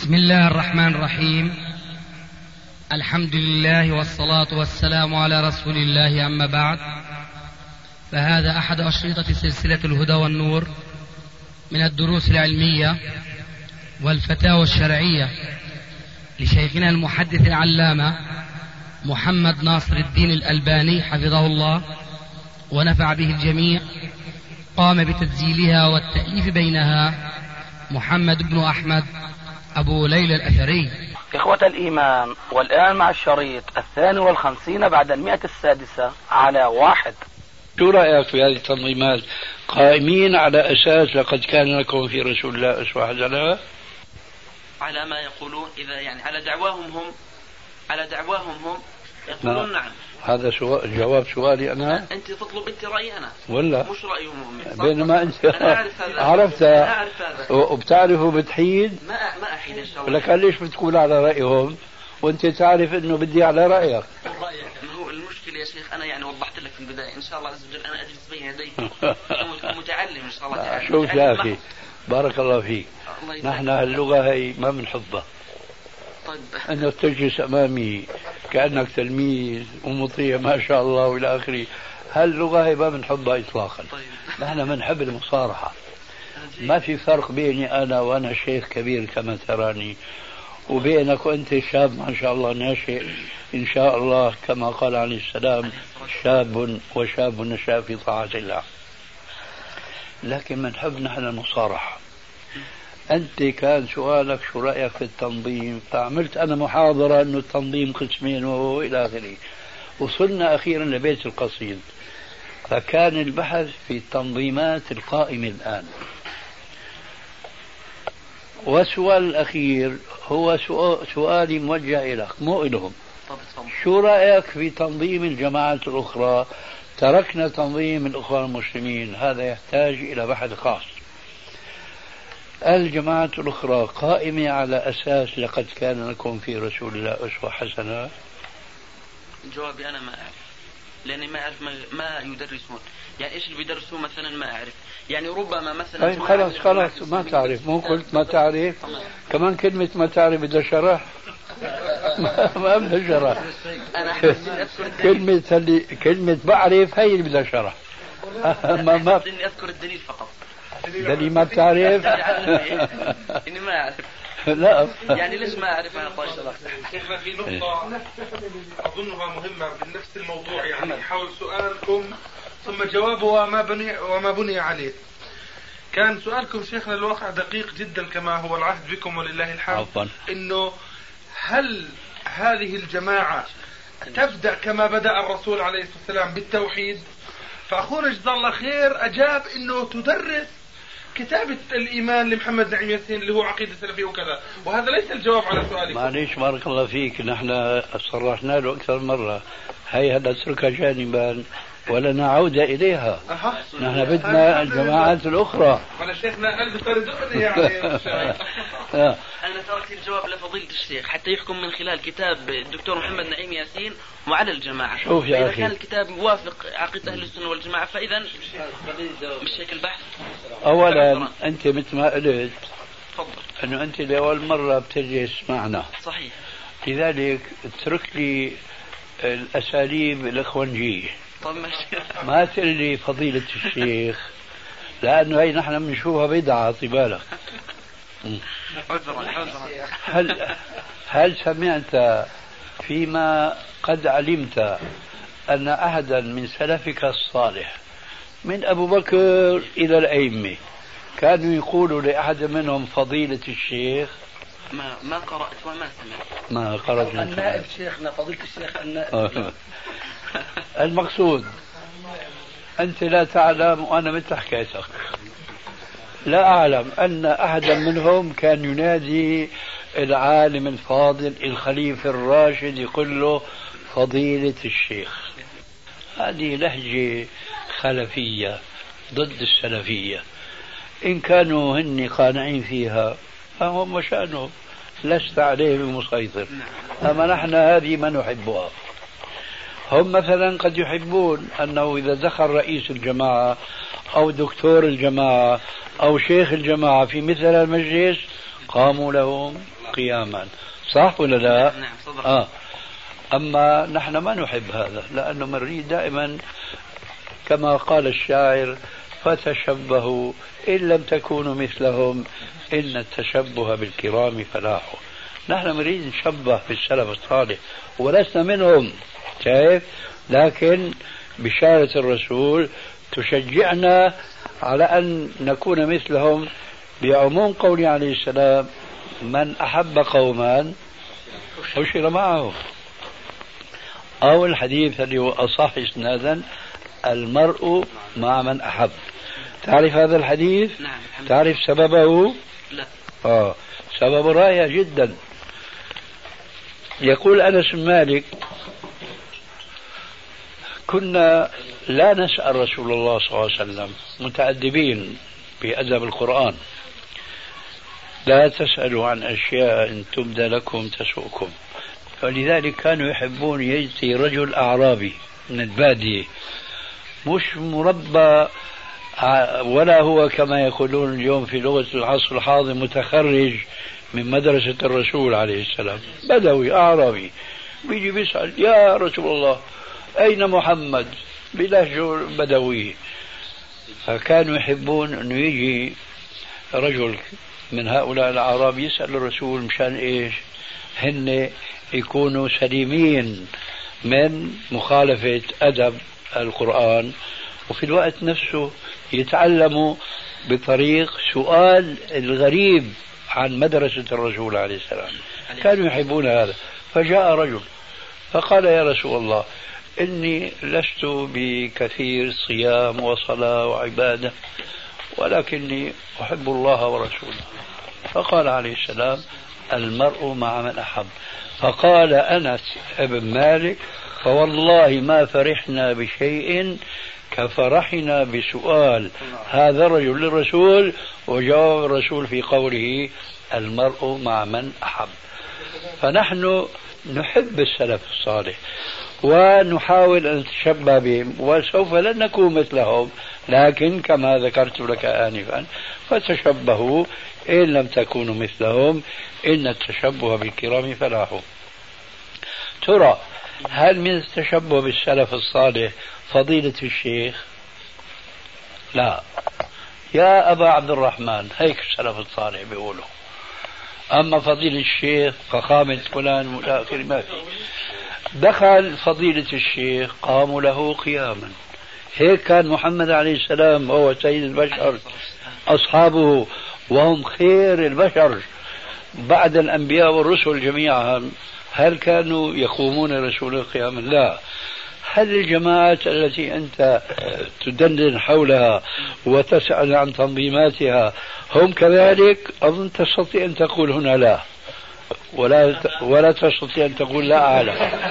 بسم الله الرحمن الرحيم. الحمد لله والصلاة والسلام على رسول الله، أما بعد، فهذا أحد أشرطة سلسلة الهدى والنور من الدروس العلمية والفتاوى الشرعية لشيخنا المحدث العلامة محمد ناصر الدين الألباني حفظه الله ونفع به الجميع. قام بتسجيلها والتأليف بينها محمد بن أحمد أبو ليلى الأثري. إخوة الإيمان، والآن مع الشريط 52 بعد 106 على 1. شو رأيك في هذه التنظيمات؟ قائمين على أساس لقد كان لكم في رسول الله أسوة حسنة؟ على ما يقولون، إذا يعني على دعواهم هم يقولون نعم. هذا جواب سؤالي أنا. أنت تطلب أنت رأيي أنا ولا مش رأيهم هم؟ بينما أنت عرفت وبتعرفوا بتحيد. ما أحيد إن شاء الله. لكن ليش بتقول على رأيهم وأنت تعرف إنه بدي على رأيك؟ هو المشكلة يا شيخ، أنا يعني وضحت لك في البداية، إن شاء الله عز وجل أنا أجلس بين يديك متعلم إن شاء الله تعالى. شوف يا أخي، بارك الله فيك، نحن اللغة هي ما بنحبها. طيب. أنك تجلس أمامي كأنك تلميذ ومطيع ما شاء الله وإلى آخره، هاللغة هي ما بنحبها إطلاقا. طيب. نحن بنحب المصارحة. ما في فرق بيني أنا وأنا شيخ كبير كما تراني وبينك وأنت شاب ما شاء الله ناشئ إن شاء الله، كما قال عليه السلام: شاب وشاب نشأ في طاعة الله. لكن بنحب نحن المصارحة. أنت كان سؤالك شو رأيك في التنظيم، فعملت أنا محاضرة أنه التنظيم قسمين وإلى آخره. وصلنا أخيرا لبيت القصيد، فكان البحث في التنظيمات القائمة الآن. والسؤال الأخير هو سؤالي موجه إليك مو إلهم. شو رأيك في تنظيم الجماعات الأخرى؟ تركنا تنظيم الأخوان المسلمين، هذا يحتاج إلى بحث خاص. الجماعات الأخرى قائمة على أساس لقد كان لكم في رسول الله أسوة حسنة؟ جوابي أنا ما أعرف، لأني ما أعرف ما يدرسون. يعني إيش اللي بيدرسوه مثلا ما أعرف. يعني ربما مثلا طيب خلاص ما تعرف، مو قلت ما تعرف. كمان كلمة ما تعرف بدها شرح. ما بدها شرح. كلمة بعرف هي اللي بدها شرح. ما بدي أذكر الدليل فقط. دليل ما بتعرف؟ إني ما أعرف. لا يعني ليش ما أعرف أنا؟ طيب شيخنا في نقطة أظنها مهمة بنفس الموضوع، يعني حول سؤالكم ثم جوابه وما بني عليه. كان سؤالكم شيخنا الواقع دقيق جدا كما هو العهد بكم ولله الحمد. إنه هل هذه الجماعة تبدأ كما بدأ الرسول عليه الصلاة والسلام بالتوحيد؟ فأخونا جزاه الله خير أجاب إنه تدرس كتابة الإيمان لمحمد نعيم ياسين اللي هو عقيدة سلفية وكذا، وهذا ليس الجواب على سؤالك. معليش بارك الله فيك، نحن صرحنا له أكثر مرة، هي نتركها جانبا ولنا عودة إليها. نحن بدنا الجماعات الأخرى. أنا شيخنا قلبي طردقني يعني. أنا تركت الجواب لفضيلة الشيخ حتى يحكم من خلال كتاب الدكتور محمد نعيم ياسين وعلى الجماعة. شوف يا إذا أخي، كان الكتاب يوافق عقيدة أهل السنة والجماعة فإذا مش هيك البحث. أولا أنت مثل ما قلت تفضل أنه أنت لأول مرة بتجلس معنا، صحيح، لذلك اترك لي الأساليب الإخوانجية. طب ماشي. ما تقول لي فضيلة الشيخ، لأنه هي نحن بنشوفها بدعة. طبالك هل سمعت فيما قد علمت أن أحدا من سلفك الصالح من أبو بكر إلى الأئمة كانوا يقولوا لأحد منهم فضيلة الشيخ؟ ما قرأت وما سمعت. ما قرأت. النائب شيخنا فضيلة الشيخ النائب. المقصود أنت لا تعلم وأنا مثل حكايتك، لا أعلم أن أحدا منهم كان ينادي العالم الفاضل الخليفة الراشد يقول له فضيلة الشيخ. هذه لهجة خلفية ضد السلفية. إن كانوا هن قانعين فيها فهم شأنهم، لست عليه بمسيطر. أما نحن هذه ما نحبها. هم مثلا قد يحبون أنه إذا دخل رئيس الجماعة أو دكتور الجماعة أو شيخ الجماعة في مثل المجلس قاموا لهم قياما، صح ولا لا؟ نعم صدق. أما نحن ما نحب هذا، لأنه نريد دائما كما قال الشاعر: فتشبهوا إن لم تكونوا مثلهم إن التشبه بالكرام فلاح. نحن نريد نشبه بالسلف الصالح ولسنا منهم، شايف؟ لكن بشارة الرسول تشجعنا على أن نكون مثلهم، بعموم قوله عليه السلام: من أحب قوما حشر معهم. أو الحديث اللي هو أصح إسنادا: المرء مع من أحب. تعرف هذا الحديث؟ نعم. تعرف سببه؟ لا. سبب رائع جدا. يقول أنس بن مالك: كنا لا نسأل رسول الله صلى الله عليه وسلم، متأدبين بأدب القرآن: لا تسألوا عن أشياء إن تبدى لكم تسؤكم. فلذلك كانوا يحبون يأتي رجل أعرابي من البادية، مش مربى ولا هو كما يقولون اليوم في لغة العصر الحاضر متخرج من مدرسة الرسول عليه السلام، بدوي أعرابي بيجي بيسأل: يا رسول الله أين محمد؟ بلهجة بدوية. فكانوا يحبون أنه يجي رجل من هؤلاء الأعراب يسأل الرسول مشان إيش؟ هن يكونوا سليمين من مخالفة أدب القرآن، وفي الوقت نفسه يتعلموا بطريق سؤال الغريب عن مدرسة الرسول عليه السلام. كانوا يحبون هذا. فجاء رجل فقال: يا رسول الله إني لست بكثير صيام وصلاة وعبادة، ولكني أحب الله ورسوله. فقال عليه السلام: المرء مع من أحب. فقال أنس بن مالك: فوالله ما فرحنا بشيء كفرحنا بسؤال هذا الرجل للرسول وجواب الرسول في قوله: المرء مع من أحب. فنحن نحب السلف الصالح ونحاول أن نتشبه بهم، وسوف لن نكون مثلهم، لكن كما ذكرت لك آنفا: فتشبهوا إن لم تكونوا مثلهم إن التشبه بالكرام فلاح. ترى هل من التشبه بالسلف الصالح فضيلة الشيخ؟ لا. يا أبا عبد الرحمن، هيك السلف الصالح بيقولوا. أما فضيلة الشيخ فخامة فلان والآخر ما في. دخل فضيلة الشيخ قاموا له قياما. هيك كان محمد عليه السلام وهو سيد البشر، أصحابه وهم خير البشر بعد الأنبياء والرسل جميعا، هل كانوا يقومون رسول قياما؟ لا. هل الجماعات التي أنت تدندن حولها وتسأل عن تنظيماتها هم كذلك؟ أظن تستطيع أن تقول هنا لا، ولا تستطيع أن تقول لا أعلم.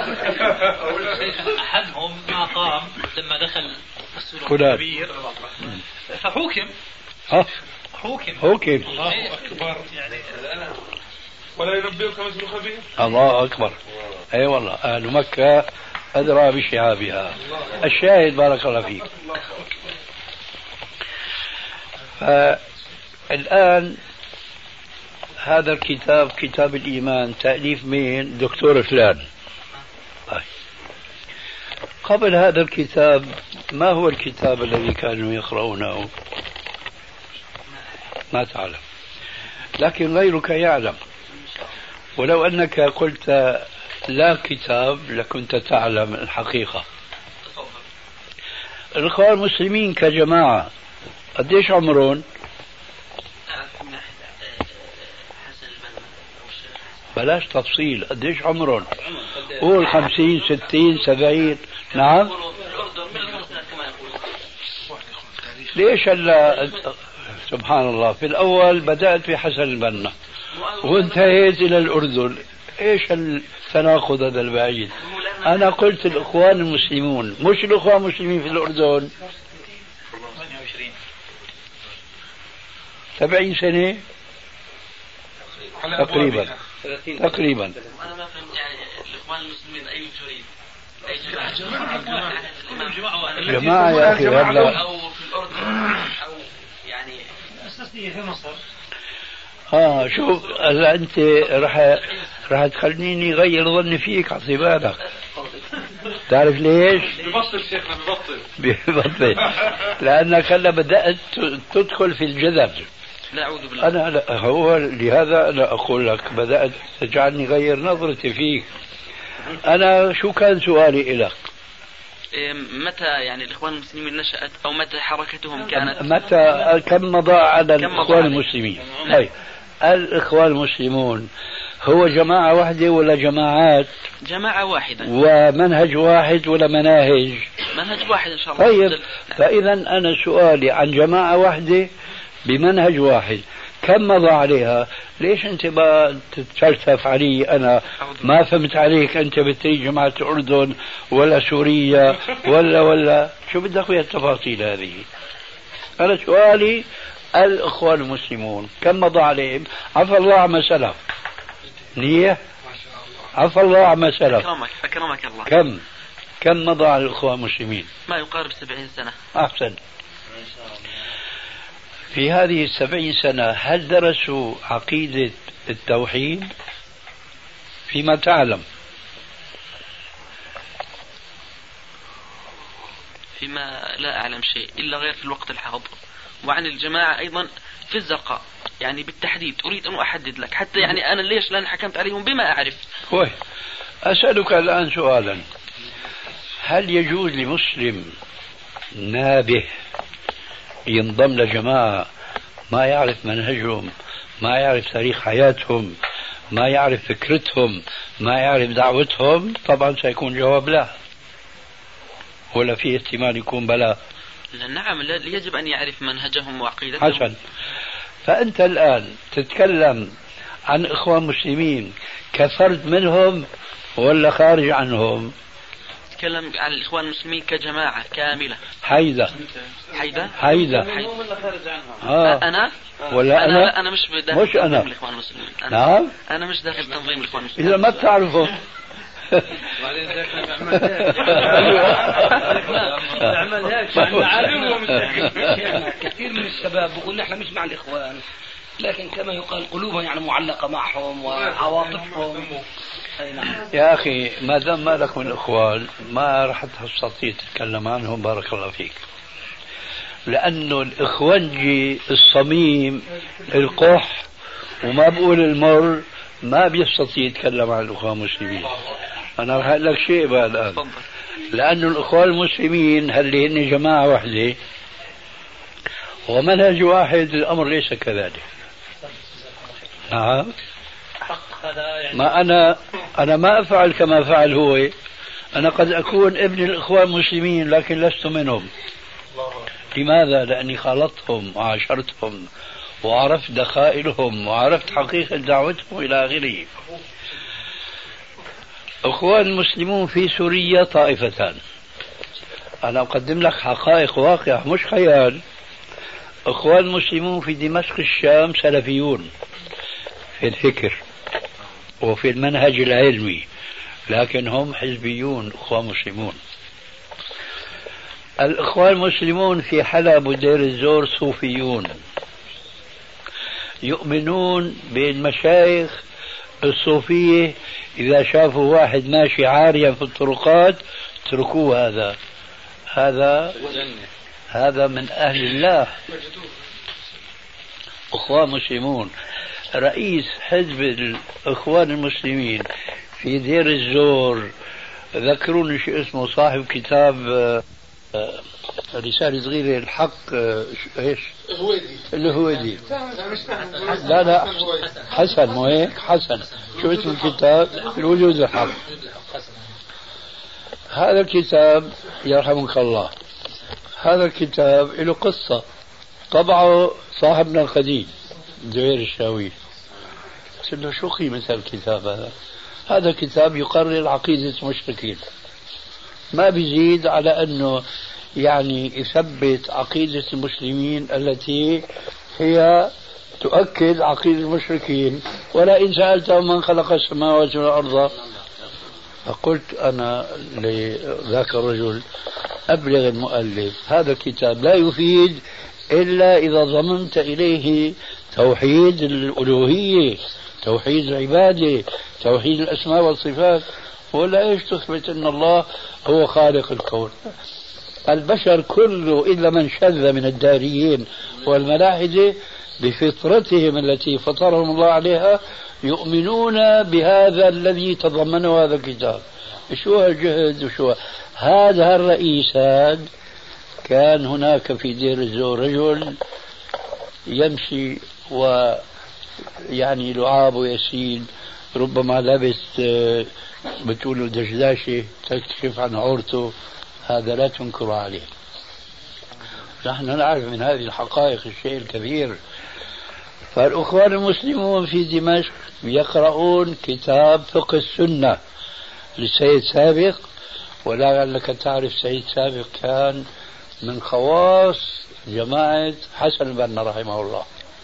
أحدهم ما قام لما دخل السلوك الكبير فحوكم. حوكم. الله أكبر. يعني ولا ينبئك مثل خبير. الله أكبر. أي والله أهل مكة أدرى بشعابها. الشاهد بارك الله فيك. فالآن هذا الكتاب كتاب الإيمان تأليف مين؟ دكتور فلان. قبل هذا الكتاب ما هو الكتاب الذي كانوا يقرؤونه؟ ما تعلم، لكن غيرك يعلم. ولو أنك قلت لا كتاب لكنت تعلم الحقيقة. الإخوان المسلمين كجماعة قديش عمرون؟ بلاش تفصيل، قديش عمرون؟ قول 50 60 70. نعم. ليش هلا سبحان الله في الأول بدأت في حسن البنا وانتهيت إلى الأردن؟ إيش التناقض هذا البعيد؟ أنا قلت الإخوان المسلمون، مش الإخوان المسلمين في الأردن. 70 سنة تقريبا. أنا ما فهمت يعني الإخوان المسلمين أي تريد؟ جماعة يا أخي. أو في الأردن أو يعني أساسية في مصر. شوف هلا أنت رح تخليني غير ظني فيك، عطي بالك. تعرف ليش؟ ببطل شيخنا ببطل لأنك هلا بدأت تدخل في الجذب. لا أعوذ بالله. أنا لا، هو لهذا أنا أقول لك بدأت تجعلني غير نظرتي فيك. أنا شو كان سؤالي لك؟ متى يعني الإخوان المسلمين نشأت أو متى حركتهم كانت؟ متى كم مضى على الإخوان المسلمين؟ أي الإخوان المسلمون هو جماعة واحدة ولا جماعات؟ جماعة واحدة. ومنهج واحد ولا مناهج؟ منهج واحد إن شاء الله. طيب فإذا أنا سؤالي عن جماعة واحدة بمنهج واحد كم مضى عليها؟ ليش أنت ما تتفلسف علي؟ أنا ما فهمت عليك. أنت بتريد جماعة الأردن ولا سوريا ولا شو بدك ويا التفاصيل هذه؟ أنا سؤالي الإخوان المسلمون كم مضى عليهم؟ عفى الله عما سلف. نية عفى الله عما سلف. أكرمك الله. كم مضى على الإخوان المسلمين؟ ما يقارب 70 سنة. أحسن. في هذه 70 سنة هل درسوا عقيدة التوحيد؟ فيما تعلم. فيما لا أعلم شيء إلا غير في الوقت الحاضر. وعن الجماعة أيضا في الزرقاء يعني بالتحديد أريد أن أحدد لك حتى يعني أنا ليش لأن حكمت عليهم بما أعرف. أسألك الآن سؤالا، هل يجوز لمسلم نابه ينضم لجماعة ما يعرف منهجهم، ما يعرف تاريخ حياتهم، ما يعرف فكرتهم، ما يعرف دعوتهم؟ طبعا سيكون جواب لا، ولا في احتمال يكون بلا؟ نعم يجب أن يعرف منهجهم وعقيدتهم. حسن. فأنت الآن تتكلم عن إخوان مسلمين كفرد منهم ولا خارج عنهم؟ تكلم عن الإخوان المسلمين كجماعة كاملة. حيدة أنا ولا أنا مش داخل تنظيم الإخوان المسلمين. نعم أنا مش داخل تنظيم الإخوان المسلمين. إذا ما بتعرفه كثير من الشباب بيقول نحن مش مع الإخوان، لكن كما يقال قلوبهم يعني معلقة معهم وعواطفهم. يا أخي ما دام ما لك من إخوان ما راح تستطيع تتكلم عنهم. بارك الله فيك. لأنه الإخوانجي الصميم القح وما بقول المر ما بيستطيع يتكلم عن الإخوان المسلمين. أنا راح أقول لك شيء بقى الآن، لأنه الإخوان المسلمين اللي هن جماعة واحدة ومنهج واحد الأمر ليس كذلك. نعم. ما أنا ما أفعل كما فعل هو. أنا قد أكون ابن الإخوان المسلمين لكن لست منهم. لماذا؟ لأني خالطتهم وعاشرتهم وعرفت دخائلهم وعرفت حقيقة دعوتهم إلى آخره. إخوان المسلمون في سوريا طائفتان. أنا أقدم لك حقائق واقعة مش خيال. إخوان المسلمون في دمشق الشام سلفيون في الفكر وفي المنهج العلمي، لكن هم حزبيون إخوان مسلمون. الإخوان المسلمون في حلب ودير الزور صوفيون يؤمنون بالمشايخ الصوفية. إذا شافوا واحد ماشي عاريا في الطرقات اتركوه، هذا من أهل الله. إخوان مسلمون. رئيس حزب الإخوان المسلمين في دير الزور ذكروني شو اسمه، صاحب كتاب رسالة صغيرة الحق ايش الهويدي. لا حسن مو هيك؟ حسن شو اسم الكتاب؟ الوجود الحق. هذا الكتاب يرحمك الله، هذا الكتاب له قصة طبعه صاحبنا القديم زهير الشاوي. قلت له شو قيمة الكتاب هذا؟ هذا كتاب يقرر عقيدة المشركين، ما بيزيد على أنه يعني يثبت عقيدة المسلمين التي هي تؤكد عقيدة المشركين. ولا إن سألتهم من خلق السماوات والأرض. فقلت أنا لذاك الرجل أبلغ المؤلف هذا الكتاب لا يفيد إلا إذا ضمنت إليه توحيد الألوهية، توحيد العبادة، توحيد الأسماء والصفات، ولا إيش تثبت أن الله هو خالق الكون. البشر كله إلا من شذ من الداريين والملاحدة بفطرتهم التي فطرهم الله عليها يؤمنون بهذا الذي تضمنه هذا الكتاب. شو هالجهد وشو هذا الرئيس هذا. كان هناك في دير الزور رجل يمشي ويعني لعاب ويسيل، ربما لبس بتقولوا دشداشة تكشف عن عورته، هذا لا تنكر عليه. نحن نعرف من هذه الحقائق الشيء الكبير. فالأخوان المسلمون في دمشق يقرؤون كتاب فقه السنة للسيد سابق، ولعلك تعرف سيد سابق كان من خواص جماعة حسن البنا رحمه الله.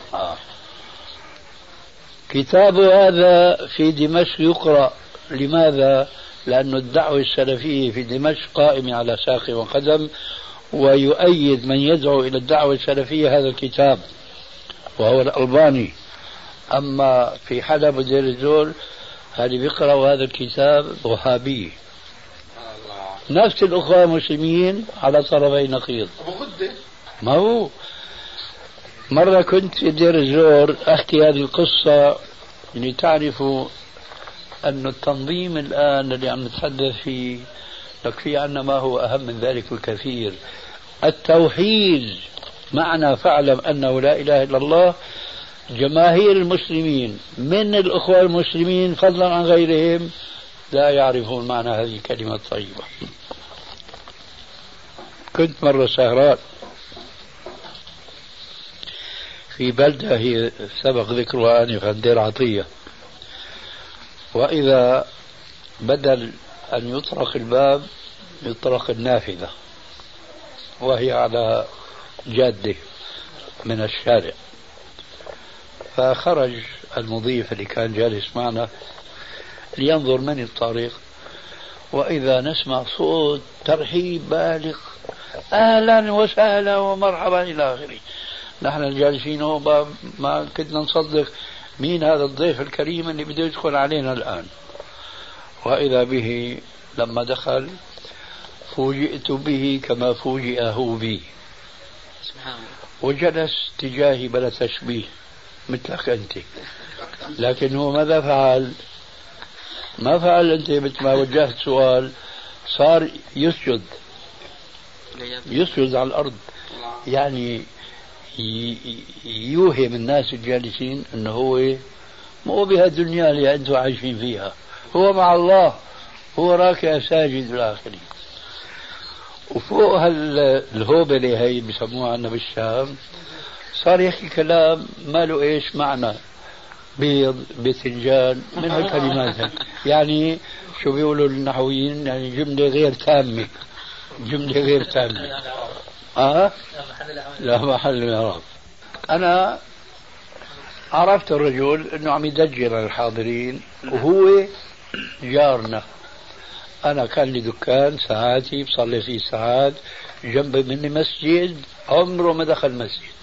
كتاب هذا في دمشق يقرأ. لماذا؟ لأن الدعوة السلفية في دمشق قائمة على ساق وقدم، ويؤيد من يدعو إلى الدعوة السلفية هذا الكتاب وهو الألباني. أما في حلب ودير الزور هذه بيقرأوا هذا الكتاب وهابي. نفس الأخوة المسلمين على طرفي نقيض. ما هو مرة كنت في دير الزور أحكي هذه القصة لتعرفوا أن التنظيم الآن اللي عم نتحدث فيه يكفي عنا ما هو أهم من ذلك الكثير. التوحيد معنى فاعلم أنه لا إله إلا الله. جماهير المسلمين من الأخوة المسلمين فضلا عن غيرهم لا يعرفون معنى هذه الكلمة الطيبة. كنت مرة سهران في بلدة هي سبق ذكرها آنفا، دير عطية، وإذا بدل أن يطرق الباب يطرق النافذة، وهي على جادة من الشارع. فخرج المضيف اللي كان جالس معنا لينظر من الطريق، وإذا نسمع صوت ترحيب بالغ، أهلا وسهلا ومرحبا إلى آخره. نحن الجالسين هو ما كنا نصدق مين هذا الضيف الكريم اللي بده يدخل علينا الآن. وإذا به لما دخل فوجئت به كما فوجئ هو بي، وجلس تجاهي بلا تشبيه مثلك أنت. لكن هو ماذا فعل؟ ما فعل أنت مثل ما وجهت سؤال، صار يسجد على الأرض، يعني يوهم الناس الجالسين أنه هو مو بها الدنيا اللي أنتم عايشين فيها، هو مع الله، هو راكع ساجد بالآخرين. وفوق الهوبلة هي بسموها عنا بالشام صار يحكي كلام ما له إيش معنى، بيض باذنجان من هالكلمات. يعني شو بيقولوا النحويين، يعني جملة غير تامة، جملة غير تامة. لا محل الإعراب. أنا عرفت الرجل أنه عم يدجل على الحاضرين، وهو جارنا. أنا كان لي دكان ساعاتي بصلي فيه ساعات، جنب مني مسجد عمره ما دخل مسجد.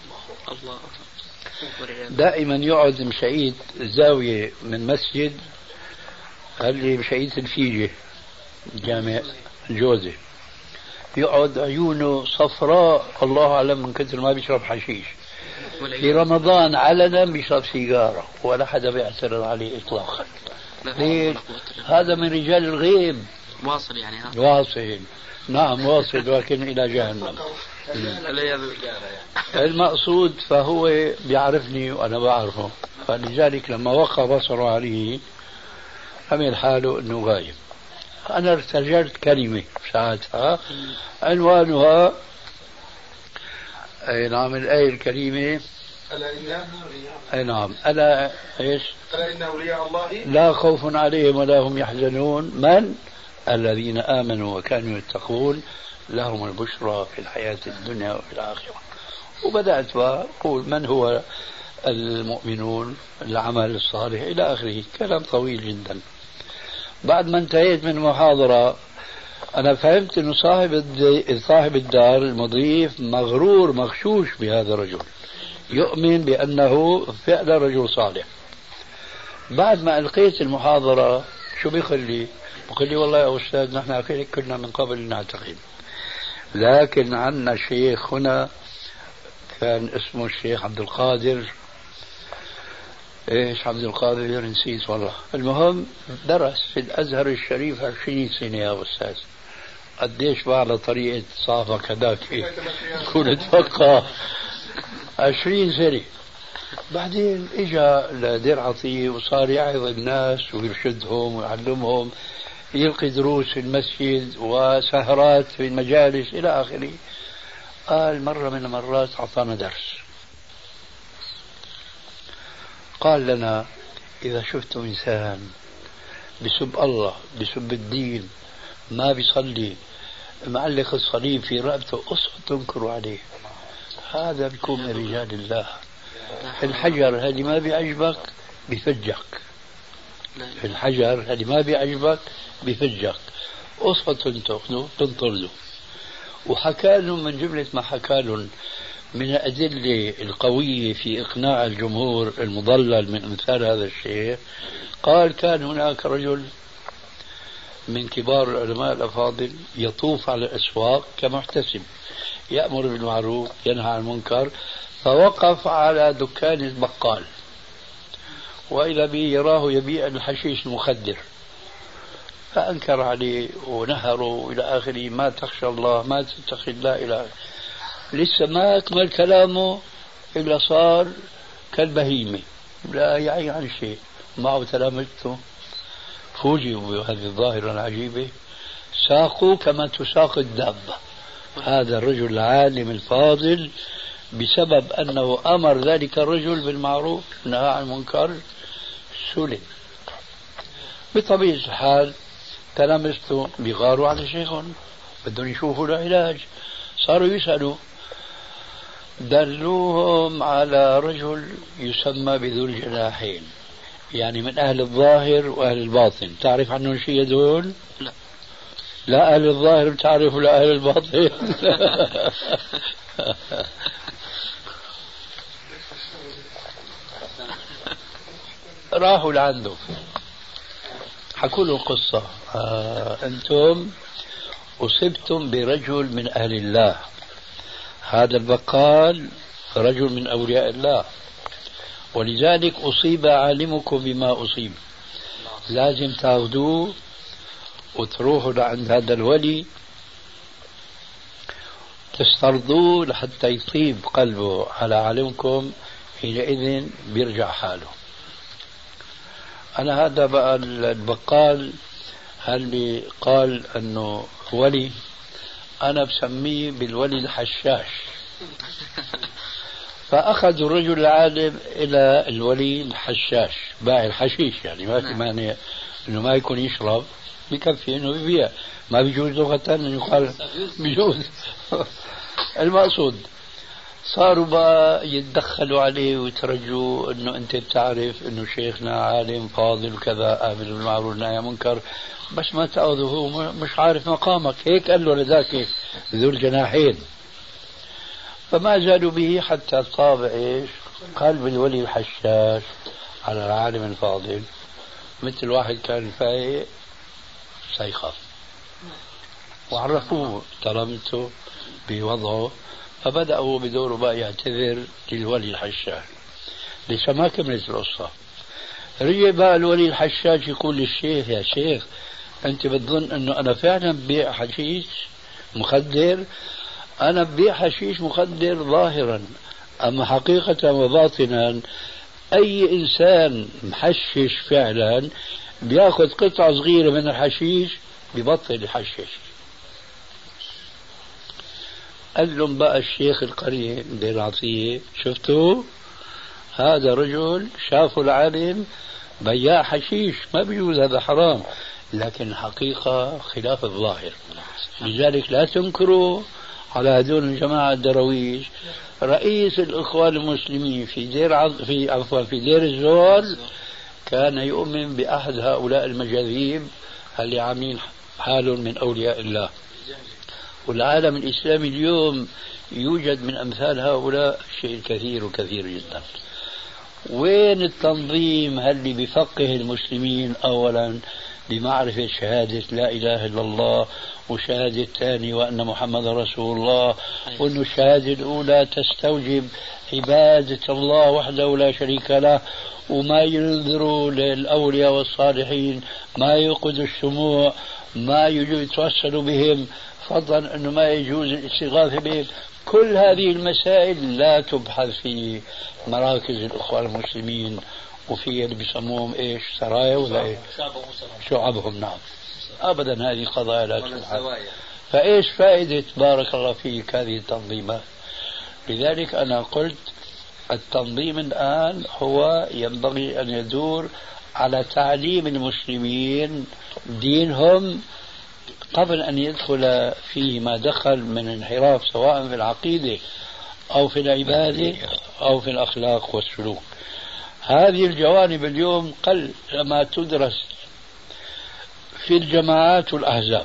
دائما يقعد مشايد زاوية من مسجد اللي مشايد الفيجة جامع الجوزة، يقعد عيونه صفراء الله أعلم من كثر ما بيشرب حشيش. في رمضان علنا بيشرب سيجارة ولا حدا بيعترض عليه إطلاقا. ليش؟ هذا من رجال الغيب. واصل يعني واصل، نعم واصل، لكن إلى جهنم. المقصود فهو بيعرفني وأنا بعرفه، فلذلك لما وقع بصره عليه عمل حاله أنه غايب. أنا ارتجلت كلمة ساعتها عنوانها أي نعم الآية الكريمة أي نعم ألا إيش؟ ألا إن أولياء الله لا خوف عليهم ولا هم يحزنون من الذين آمنوا وكانوا يتقون لهم البشرى في الحياة الدنيا وفي الآخرة. وبدأت أقول من هو المؤمنون، العمل الصالح إلى آخره، كلام طويل جدا. بعد ما انتهيت من المحاضرة أنا فهمت أنه صاحب الدار المضيف مغرور مغشوش بهذا الرجل، يؤمن بأنه فعلا رجل صالح. بعد ما ألقيت المحاضرة شو بيقول لي؟ بيقول لي والله يا أستاذ نحن كنا من قبل نعتقد، لكن عندنا شيخ هنا كان اسمه الشيخ عبد القادر، ايش عبد القادر نسيت والله، المهم درس في الأزهر الشريف 20 سنة يا أستاذ. قديش بقى على طريقة صافك هداك تكون تفقه 20 سنة. بعدين اجا لدير عطية وصار يعظ الناس ويرشدهم ويعلمهم، يلقي دروس في المسجد وسهرات في المجالس إلى آخره. قال مرة من المرات أعطانا درس، قال لنا إذا شفتم إنسان بسب الله بسب الدين ما بيصلي معلق الصليب في رقبته أصبحوا تنكروا عليه، هذا بيكون من رجال الله. الحجر هذه ما بيعجبك بفجك، الحجر هذه ما بيعجبك بفجك، أصبحوا تنطرده. وحكى لهم من جملة ما حكى لهم من الأدلة القوية في إقناع الجمهور المضلل من أمثال هذا الشيء. قال كان هناك رجل من كبار العلماء الأفاضل يطوف على الأسواق كمحتسب، يأمر بالمعروف ينهى عن المنكر، فوقف على دكان البقال وإذا به يراه يبيع الحشيش المخدر، فأنكر عليه ونهره إلى آخره، ما تخشى الله ما تتخذ الله إلى آخره. لسه ما أكمل كلامه إلا صار كالبهيمة لا يعي عن شيء. معه تلامذته فوجئوا بهذه الظاهرة العجيبة، ساقوا كما تساق الدابة هذا الرجل العالم الفاضل بسبب أنه أمر ذلك الرجل بالمعروف نهى عن المنكر سلم. بطبيعة الحال تلامذته بيغاروا على شيخهم بدهم يشوفوا له علاج، صاروا يسألوا، دلوهم على رجل يسمى بذو الجناحين، يعني من أهل الظاهر وأهل الباطن. تعرف عنه شيء دول؟ لا. لا أهل الظاهر تعرف لا أهل الباطن. راحوا لعنده حكوا له القصة، أنتم أصبتم برجل من أهل الله، هذا البقال رجل من أولياء الله، ولذلك أصيب عالمكم بما أصيب، لازم تاخذوه وتروحوا لعند هذا الولي تسترضوه لحتى يطيب قلبه على عالمكم، حينئذ بيرجع حاله. أنا هذا بقى البقال اللي قال أنه ولي، أنا بسميه بالولي الحشاش. فأخذ الرجل العالم إلى الولي الحشاش باع الحشيش، يعني ما في مانع أنه ما يكون يشرب، بكفي أنه بيبيع، ما بيجوز لغة أنه يقال بيجوز. المقصود صاروا بقى يتدخلوا عليه ويترجوا أنه أنت بتعرف أنه شيخنا عالم فاضل وكذا آمر بالمعروف والنهي عن المنكر، بس ما تأخذه هو مش عارف مقامك، هيك قال له لذاك ذو الجناحين. فما زالوا به حتى طاب ايش قلب الولي الحشاش على العالم الفاضل، مثل واحد كان فايق سيخاف، وعرفوه تلامذته بوضعه، فبدأوا بدوره بقى يعتذر للولي الحشاش. لسه ما كملت القصة، رجع بقى الولي الحشاش يقول للشيخ يا شيخ أنت بتظن أنه أنا فعلا ببيع حشيش مخدر؟ أنا ببيع حشيش مخدر ظاهرا، أما حقيقة وباطنا أي إنسان محشش فعلا بياخذ قطعة صغيرة من الحشيش ببطل يحشش. قال لهم بقى الشيخ القريب دير عطية شفتوا هذا رجل شافوا العالم بياع حشيش، ما بيجوز هذا حرام، لكن الحقيقة خلاف الظاهر، لذلك لا تنكروا على هذول الجماعة الدرويش. رئيس الإخوان المسلمين في دير الزور كان يؤمن بأحد هؤلاء المجاذيب اللي عاملين حالهم من أولياء الله، والعالم الإسلامي اليوم يوجد من أمثال هؤلاء شيء كثير وكثير جدا. وين التنظيم اللي بفقه المسلمين أولا بمعرفة شهادة لا إله إلا الله، وشهادة الثاني وأن محمد رسول الله، وأن الشهادة الأولى تستوجب عبادة الله وحده لا شريك له، وما ينذروا للأولياء والصالحين، ما يوقد الشموع، ما يجوز يتوسل بهم، فضلا أنه ما يجوز الاستغاثة بهم. كل هذه المسائل لا تبحث في مراكز الأخوان المسلمين، وفي اللي بيسموهم إيش، سرايا ولا إيه؟ شعبهم. نعم، أبدا هذه قضايا لا تبحث. فإيش فائدة بارك الله فيك هذه التنظيمات؟ لذلك أنا قلت التنظيم الآن هو ينبغي أن يدور على تعليم المسلمين دينهم قبل أن يدخل فيه ما دخل من انحراف، سواء في العقيدة أو في العبادة أو في الأخلاق والسلوك. هذه الجوانب اليوم قل ما تدرس في الجماعات والأحزاب.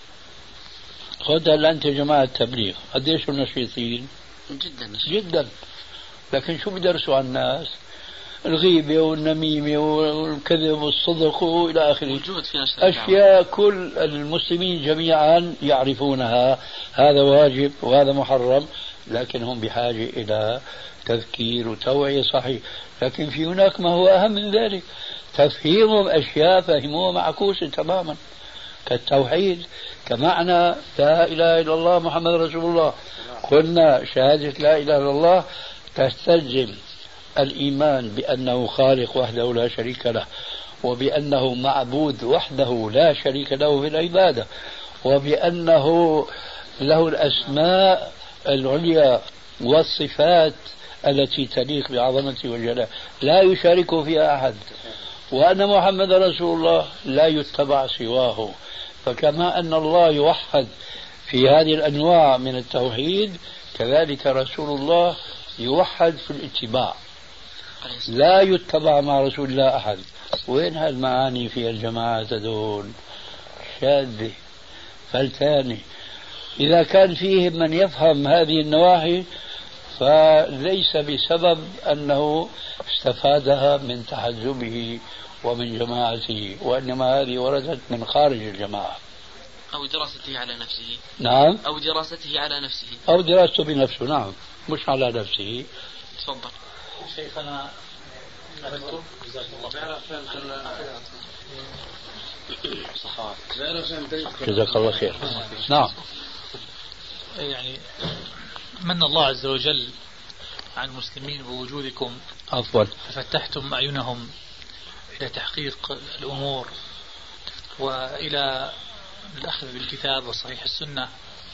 خذ هلا أنت جماعة تبليغ، قديش النشيطين؟ جدا. لكن شو بدرسوا عن الناس؟ الغيبة والنميمة والكذب والصدق وإلى آخره، أشياء كل المسلمين جميعا يعرفونها، هذا واجب وهذا محرم، لكن هم بحاجة إلى تذكير وتوعية صحيح. لكن في هناك ما هو أهم من ذلك، تفهيمهم أشياء فهموها معكوسة تماما، كالتوحيد، كمعنى لا إله إلا الله محمد رسول الله. قلنا شهادة لا إله إلا الله تستلزم الإيمان بأنه خالق وحده لا شريك له، وبأنه معبود وحده لا شريك له في العبادة، وبأنه له الأسماء العليا والصفات التي تليق بعظمته والجلال لا يشاركه فيها أحد، وأن محمد رسول الله لا يتبع سواه. فكما أن الله يوحد في هذه الأنواع من التوحيد، كذلك رسول الله يوحد في الاتباع، لا يتبع مع رسول الله أحد. وين هالمعاني في الجماعات دول؟ شاذة فلتانة. إذا كان فيهم من يفهم هذه النواحي فليس بسبب أنه استفادها من تحزبه ومن جماعته، وإنما هذه وردت من خارج الجماعة أو دراسته على نفسه. نعم، أو دراسته على نفسه، أو دراسته بنفسه. نعم، مش على نفسه. تفضل شيخنا. جزاك الله خير. نعم، يعني من الله عز وجل عن المسلمين بوجودكم، عفوا، ففتحتم أعينهم إلى تحقيق الأمور وإلى الأخذ بالكتاب وصحيح السنة،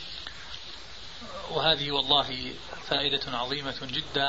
وهذه والله فائدة عظيمة جدا.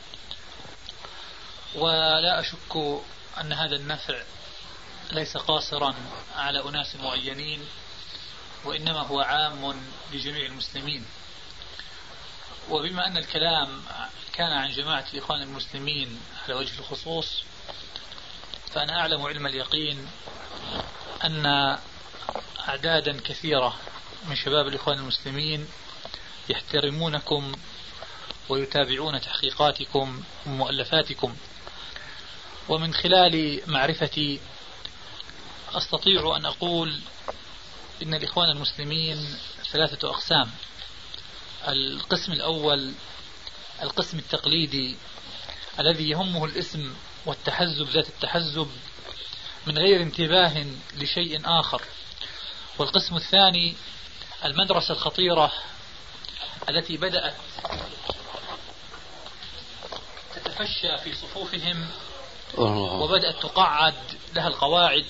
ولا أشك أن هذا النفع ليس قاصرا على أناس معينين، وإنما هو عام لجميع المسلمين. وبما أن الكلام كان عن جماعة الإخوان المسلمين على وجه الخصوص، فأنا أعلم علم اليقين أن أعدادا كثيرة من شباب الإخوان المسلمين يحترمونكم ويتابعون تحقيقاتكم ومؤلفاتكم. ومن خلال معرفتي أستطيع أن أقول إن الإخوان المسلمين 3 أقسام. القسم الأول القسم التقليدي الذي يهمه الاسم والتحزب ذات التحزب من غير انتباه لشيء آخر. والقسم الثاني المدرسة الخطيرة التي بدأت تتفشى في صفوفهم وبدأت تقعد لها القواعد،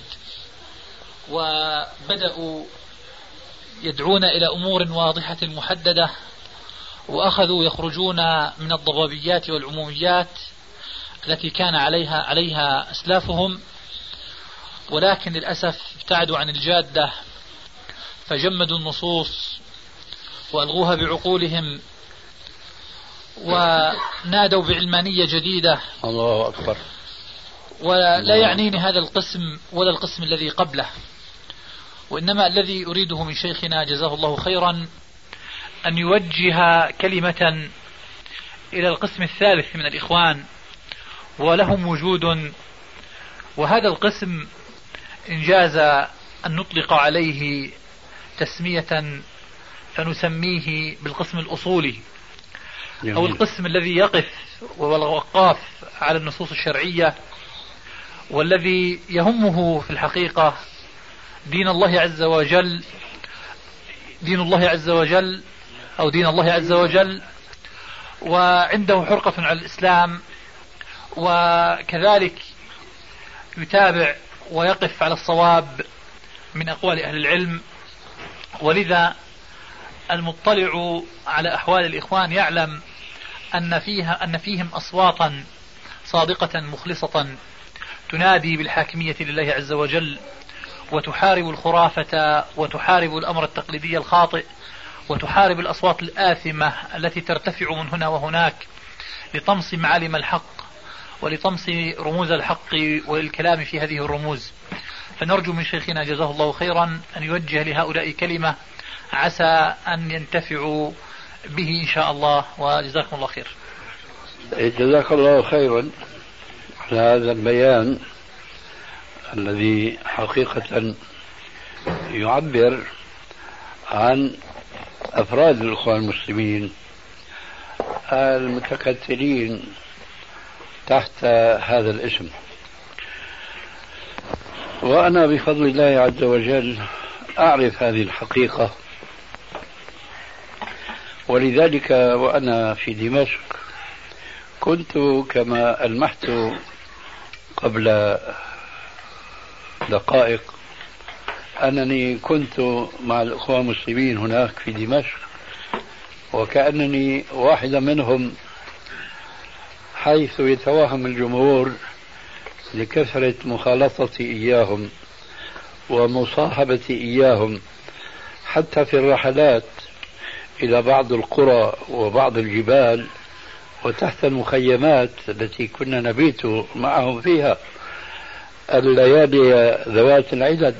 وبدأوا يدعون إلى أمور واضحة محددة، وأخذوا يخرجون من الضبابيات والعموميات التي كان عليها أسلافهم، ولكن للأسف ابتعدوا عن الجادة فجمدوا النصوص وألغوها بعقولهم ونادوا بعلمانية جديدة. الله أكبر. ولا يعنيني هذا القسم ولا القسم الذي قبله، وإنما الذي أريده من شيخنا جزاه الله خيرا أن يوجه كلمة إلى القسم الثالث من الإخوان ولهم وجود، وهذا القسم إنجاز أن نطلق عليه تسمية فنسميه بالقسم الأصولي أو القسم الذي يقف والوقاف على النصوص الشرعية، والذي يهمه في الحقيقة دين الله عز وجل أو دين الله عز وجل، وعنده حرقة على الإسلام، وكذلك يتابع ويقف على الصواب من أقوال أهل العلم. ولذا المطلع على أحوال الإخوان يعلم أن فيهم أصواتا صادقة مخلصة تنادي بالحاكمية لله عز وجل، وتحارب الخرافة، وتحارب الأمر التقليدي الخاطئ، وتحارب الأصوات الآثمة التي ترتفع من هنا وهناك لطمس معالم الحق ولطمس رموز الحق والكلام في هذه الرموز. فنرجو من شيخنا جزاه الله خيرا أن يوجه لهؤلاء كلمة عسى أن ينتفعوا به إن شاء الله، وجزاكم الله خير. جزاك الله خيرا على هذا البيان الذي حقيقة يعبر عن أفراد الإخوان المسلمين المتكتلين تحت هذا الاسم. وأنا بفضل الله عز وجل أعرف هذه الحقيقة، ولذلك وأنا في دمشق كنت كما ألمحت قبل دقائق أنني كنت مع الأخوان المسلمين هناك في دمشق، وكأنني واحدا منهم، حيث يتوهم الجمهور لكثرة مخالطتي إياهم ومصاحبتي إياهم حتى في الرحلات إلى بعض القرى وبعض الجبال وتحت المخيمات التي كنا نبيت معهم فيها الليالي ذوات العدد.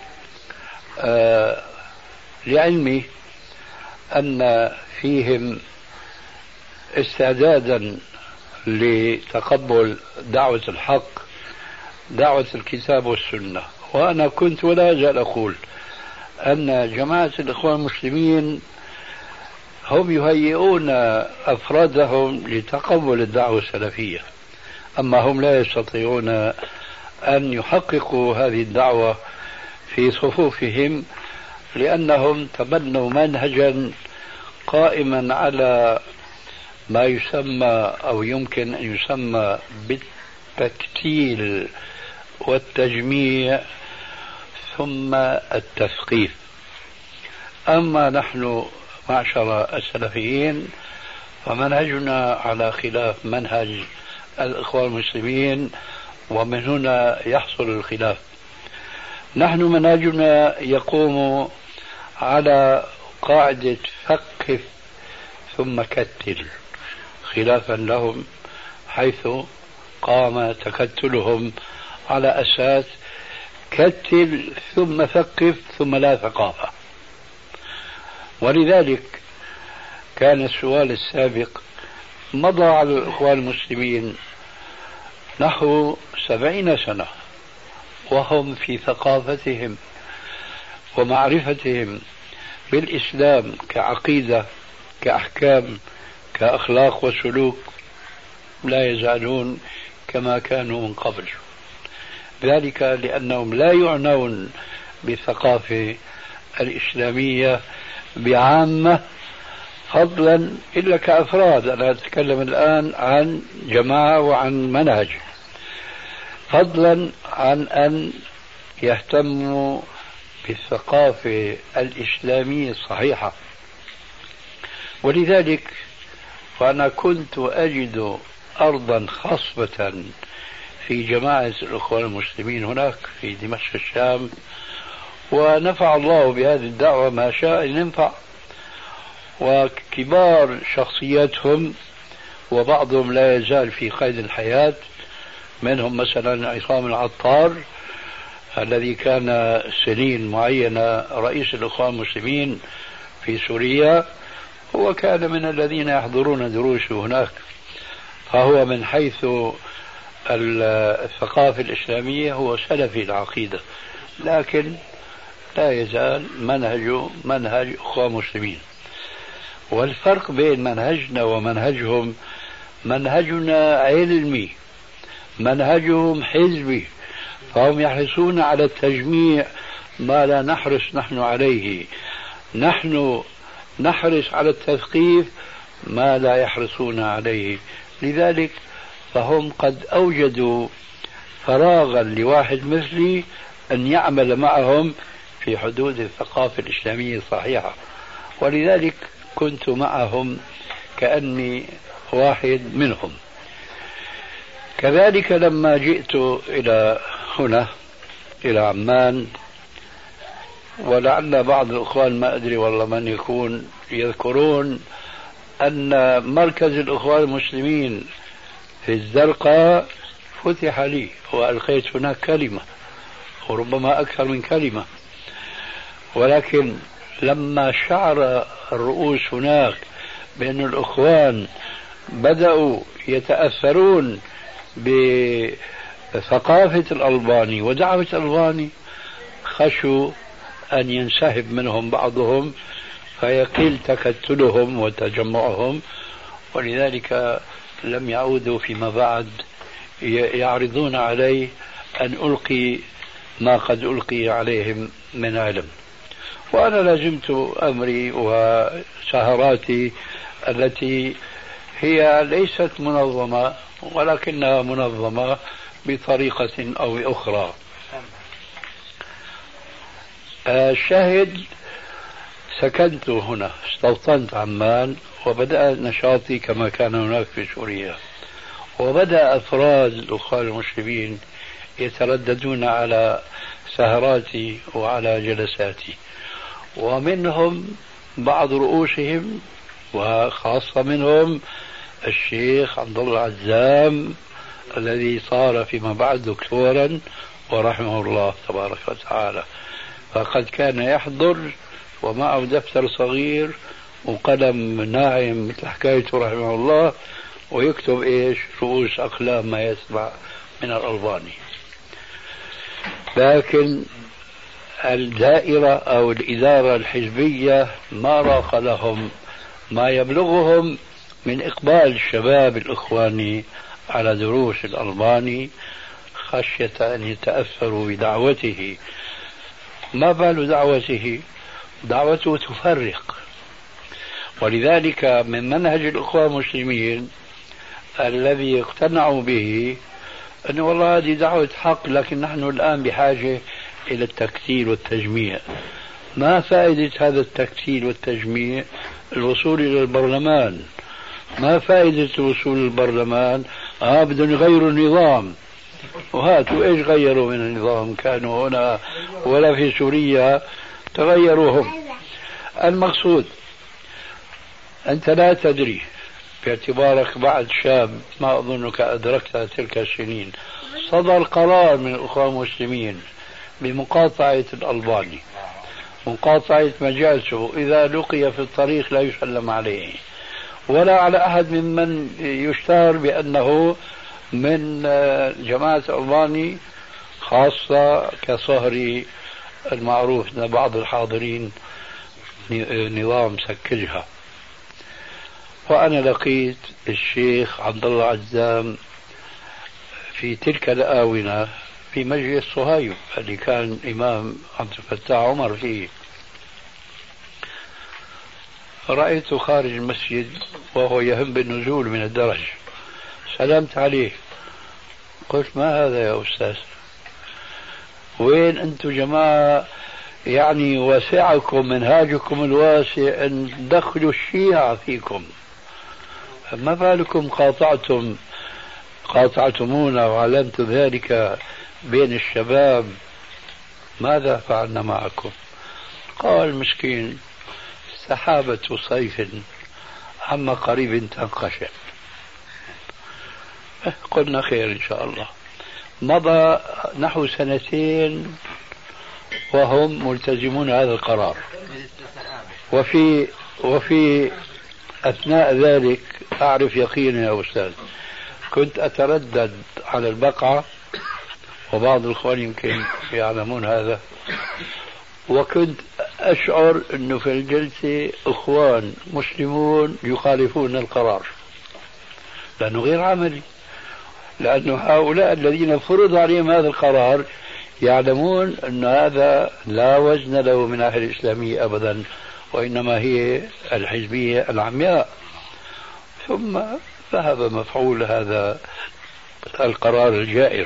لعلمي أن فيهم استعدادا لتقبل دعوة الحق، دعوة الكتاب والسنة. وأنا كنت ولا أزال أقول أن جماعة الإخوان المسلمين هم يهيئون أفرادهم لتقبل الدعوة السلفية، أما هم لا يستطيعون أن يحققوا هذه الدعوة في صفوفهم، لأنهم تبنوا منهجا قائما على ما يسمى أو يمكن أن يسمى بالتكتيل والتجميع ثم التثقيف. أما نحن معشر السلفيين فمنهجنا على خلاف منهج الإخوان المسلمين، ومن هنا يحصل الخلاف. نحن منهجنا يقوم على قاعدة ثقف ثم كتل، خلافا لهم حيث قام تكتلهم على أساس كتل ثم ثقف ثم لا ثقافة. ولذلك كان السؤال السابق مضى على الإخوان المسلمين نحو 70 سنة وهم في ثقافتهم ومعرفتهم بالإسلام كعقيدة كأحكام كأخلاق وسلوك لا يزالون كما كانوا من قبل، ذلك لأنهم لا يعنون بالثقافة الإسلامية بعامة فضلا إلا كأفراد. أنا أتكلم الآن عن جماعة وعن منهج، فضلا عن أن يهتموا بالثقافة الإسلامية الصحيحة. ولذلك وأنا كنت أجد أرضا خصبة في جماعة الإخوان المسلمين هناك في دمشق الشام، ونفع الله بهذه الدعوة ما شاء أن ينفع. وكبار شخصياتهم وبعضهم لا يزال في قيد الحياة، منهم مثلا عصام العطار الذي كان سنين معينة رئيس الإخوان المسلمين في سوريا، هو كان من الذين يحضرون دروس هناك، فهو من حيث الثقافة الإسلامية هو سلفي العقيدة، لكن لا يزال منهجه منهج أخوة مسلمين. والفرق بين منهجنا ومنهجهم: منهجنا علمي، منهجهم حزبي، فهم يحرصون على التجميع ما لا نحرص نحن عليه، نحن نحرص على التثقيف ما لا يحرصون عليه. لذلك فهم قد أوجدوا فراغا لواحد مثلي أن يعمل معهم في حدود الثقافة الإسلامية الصحيحة، ولذلك كنت معهم كأني واحد منهم. كذلك لما جئت إلى هنا إلى عمان، ولعل بعض الإخوان ما أدري والله من يكون يذكرون أن مركز الإخوان المسلمين في الزرقاء فتح لي وألقيت هناك كلمة وربما أكثر من كلمة، ولكن لما شعر الرؤوس هناك بأن الإخوان بدأوا يتأثرون بثقافة الألباني ودعوة الألباني، خشوا أن ينسحب منهم بعضهم فيقل تكتلهم وتجمعهم، ولذلك لم يعودوا فيما بعد يعرضون علي أن ألقي ما قد ألقي عليهم من علم. وأنا لازمت أمري وسهراتي التي هي ليست منظمة ولكنها منظمة بطريقة أو أخرى. الشاهد سكنت هنا، استوطنت عمان، وبدأ نشاطي كما كان هناك في سوريا، وبدأ أفراد الأخوان المسلمين يترددون على سهراتي وعلى جلساتي، ومنهم بعض رؤوسهم وخاصة منهم الشيخ عبد الله عزام الذي صار فيما بعد دكتورا ورحمه الله تبارك وتعالى، فقد كان يحضر ومعه دفتر صغير وقلم ناعم مثل حكايته رحمه الله، ويكتب رؤوس أقلام ما يسمع من الألباني. لكن الدائرة أو الإدارة الحزبية ما راق لهم ما يبلغهم من إقبال الشباب الإخواني على دروس الألباني خشية أن يتأثروا بدعوته. ما بال دعوته؟ دعوته تفرق. ولذلك من منهج الأخوة المسلمين الذي اقتنعوا به أن والله هذه دعوة حق، لكن نحن الآن بحاجة إلى التكتيل والتجميع. ما فائدة هذا التكتيل والتجميع؟ الوصول إلى البرلمان. ما فائدة الوصول للبرلمان؟ بدهم يغيروا النظام، وهاتوا إيش غيروا من النظام؟ كانوا هنا ولا في سوريا تغيروا هم. المقصود أنت لا تدري باعتبارك بعد شاب، ما أظنك أدركت تلك السنين، صدر قرار من الأخوان المسلمين بمقاطعة الألباني، مقاطعة مجالسه، إذا لقي في الطريق لا يسلم عليه ولا على أحد ممن يشتهر بأنه من جماعة الألباني، خاصة كصهري المعروف أن بعض الحاضرين نظام سكجها. وأنا لقيت الشيخ عبد الله عزام في تلك الآونة في مجلس صهيب اللي كان إمام عبد الفتاح عمر فيه. رأيته خارج المسجد وهو يهم بالنزول من الدرج، سلمت عليه، قلت ما هذا يا أستاذ؟ وين أنتم جماعة يعني واسعكم منهاجكم الواسع أن تدخلوا الشيعة فيكم، ما بالكم قاطعتمونا وعلمت ذلك بين الشباب، ماذا فعلنا معكم؟ قال مسكين سحابة صيف عما قريب تنقشع. قلنا خير إن شاء الله. مضى نحو 2 وهم ملتزمون هذا القرار، وفي أثناء ذلك أعرف يقينا يا أستاذ كنت أتردد على البقعة، وبعض الإخوان يمكن يعلمون هذا، وكنت أشعر أنه في الجلسة إخوان مسلمون يخالفون القرار لأنه غير عملي، لأن هؤلاء الذين فرض عليهم هذا القرار يعلمون أن هذا لا وزن له من أهل الإسلامية أبدا، وإنما هي الحزبية العمياء. ثم ذهب مفعول هذا القرار الجائر.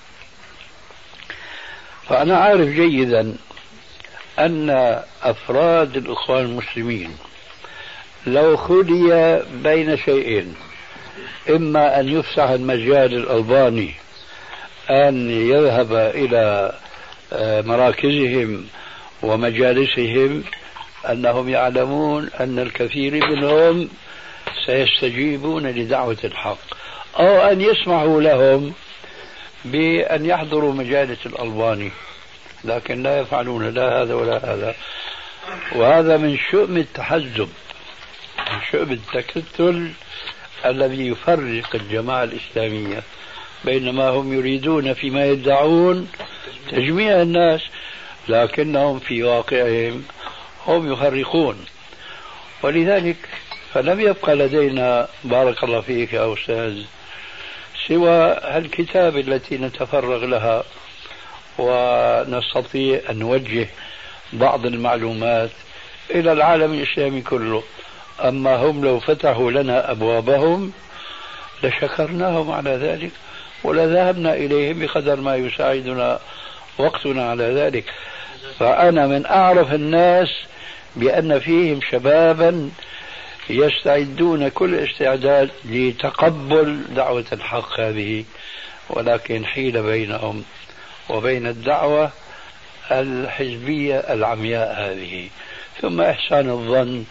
فأنا عارف جيدا أن أفراد الإخوان المسلمين لو خلي بين شيئين، إما أن يفسح المجال الألباني أن يذهب إلى مراكزهم ومجالسهم، أنهم يعلمون أن الكثير منهم سيستجيبون لدعوة الحق، أو أن يسمحوا لهم بأن يحضروا مجالس الألباني، لكن لا يفعلون لا هذا ولا هذا. وهذا من شؤم التحزب، من شؤم التكتل الذي يفرق الجماعة الإسلامية، بينما هم يريدون فيما يدعون تجميع الناس، لكنهم في واقعهم هم يفرقون. ولذلك فلم يبقى لدينا بارك الله فيك يا أستاذ سوى الكتاب التي نتفرغ لها ونستطيع أن نوجه بعض المعلومات إلى العالم الإسلامي كله. أما هم لو فتحوا لنا أبوابهم لشكرناهم على ذلك ولذهبنا إليهم بقدر ما يساعدنا وقتنا على ذلك. فأنا من أعرف الناس بأن فيهم شبابا يستعدون كل استعداد لتقبل دعوة الحق هذه، ولكن حيل بينهم وبين الدعوة الحزبية العمياء هذه. ثم إحسان الظن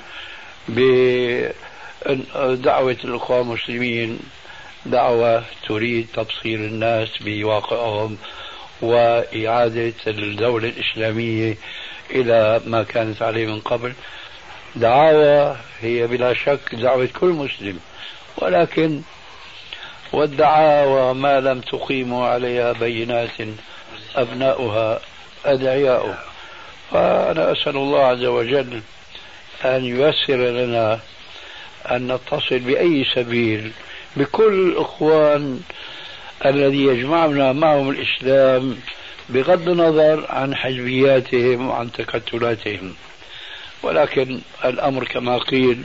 بدعوة الأخوة المسلمين دعوة تريد تبصير الناس بواقعهم وإعادة الدولة الإسلامية إلى ما كانت عليه من قبل. دعاوى هي بلا شك دعوة كل مسلم، ولكن والدعاوى ما لم تقيموا عليها بينات أبناؤها أدعياء. فأنا أسأل الله عز وجل أن ييسر لنا أن نتصل بأي سبيل بكل الإخوان الذي يجمعنا معهم الإسلام بغض النظر عن حزبياتهم وعن تكتلاتهم. ولكن الأمر كما قيل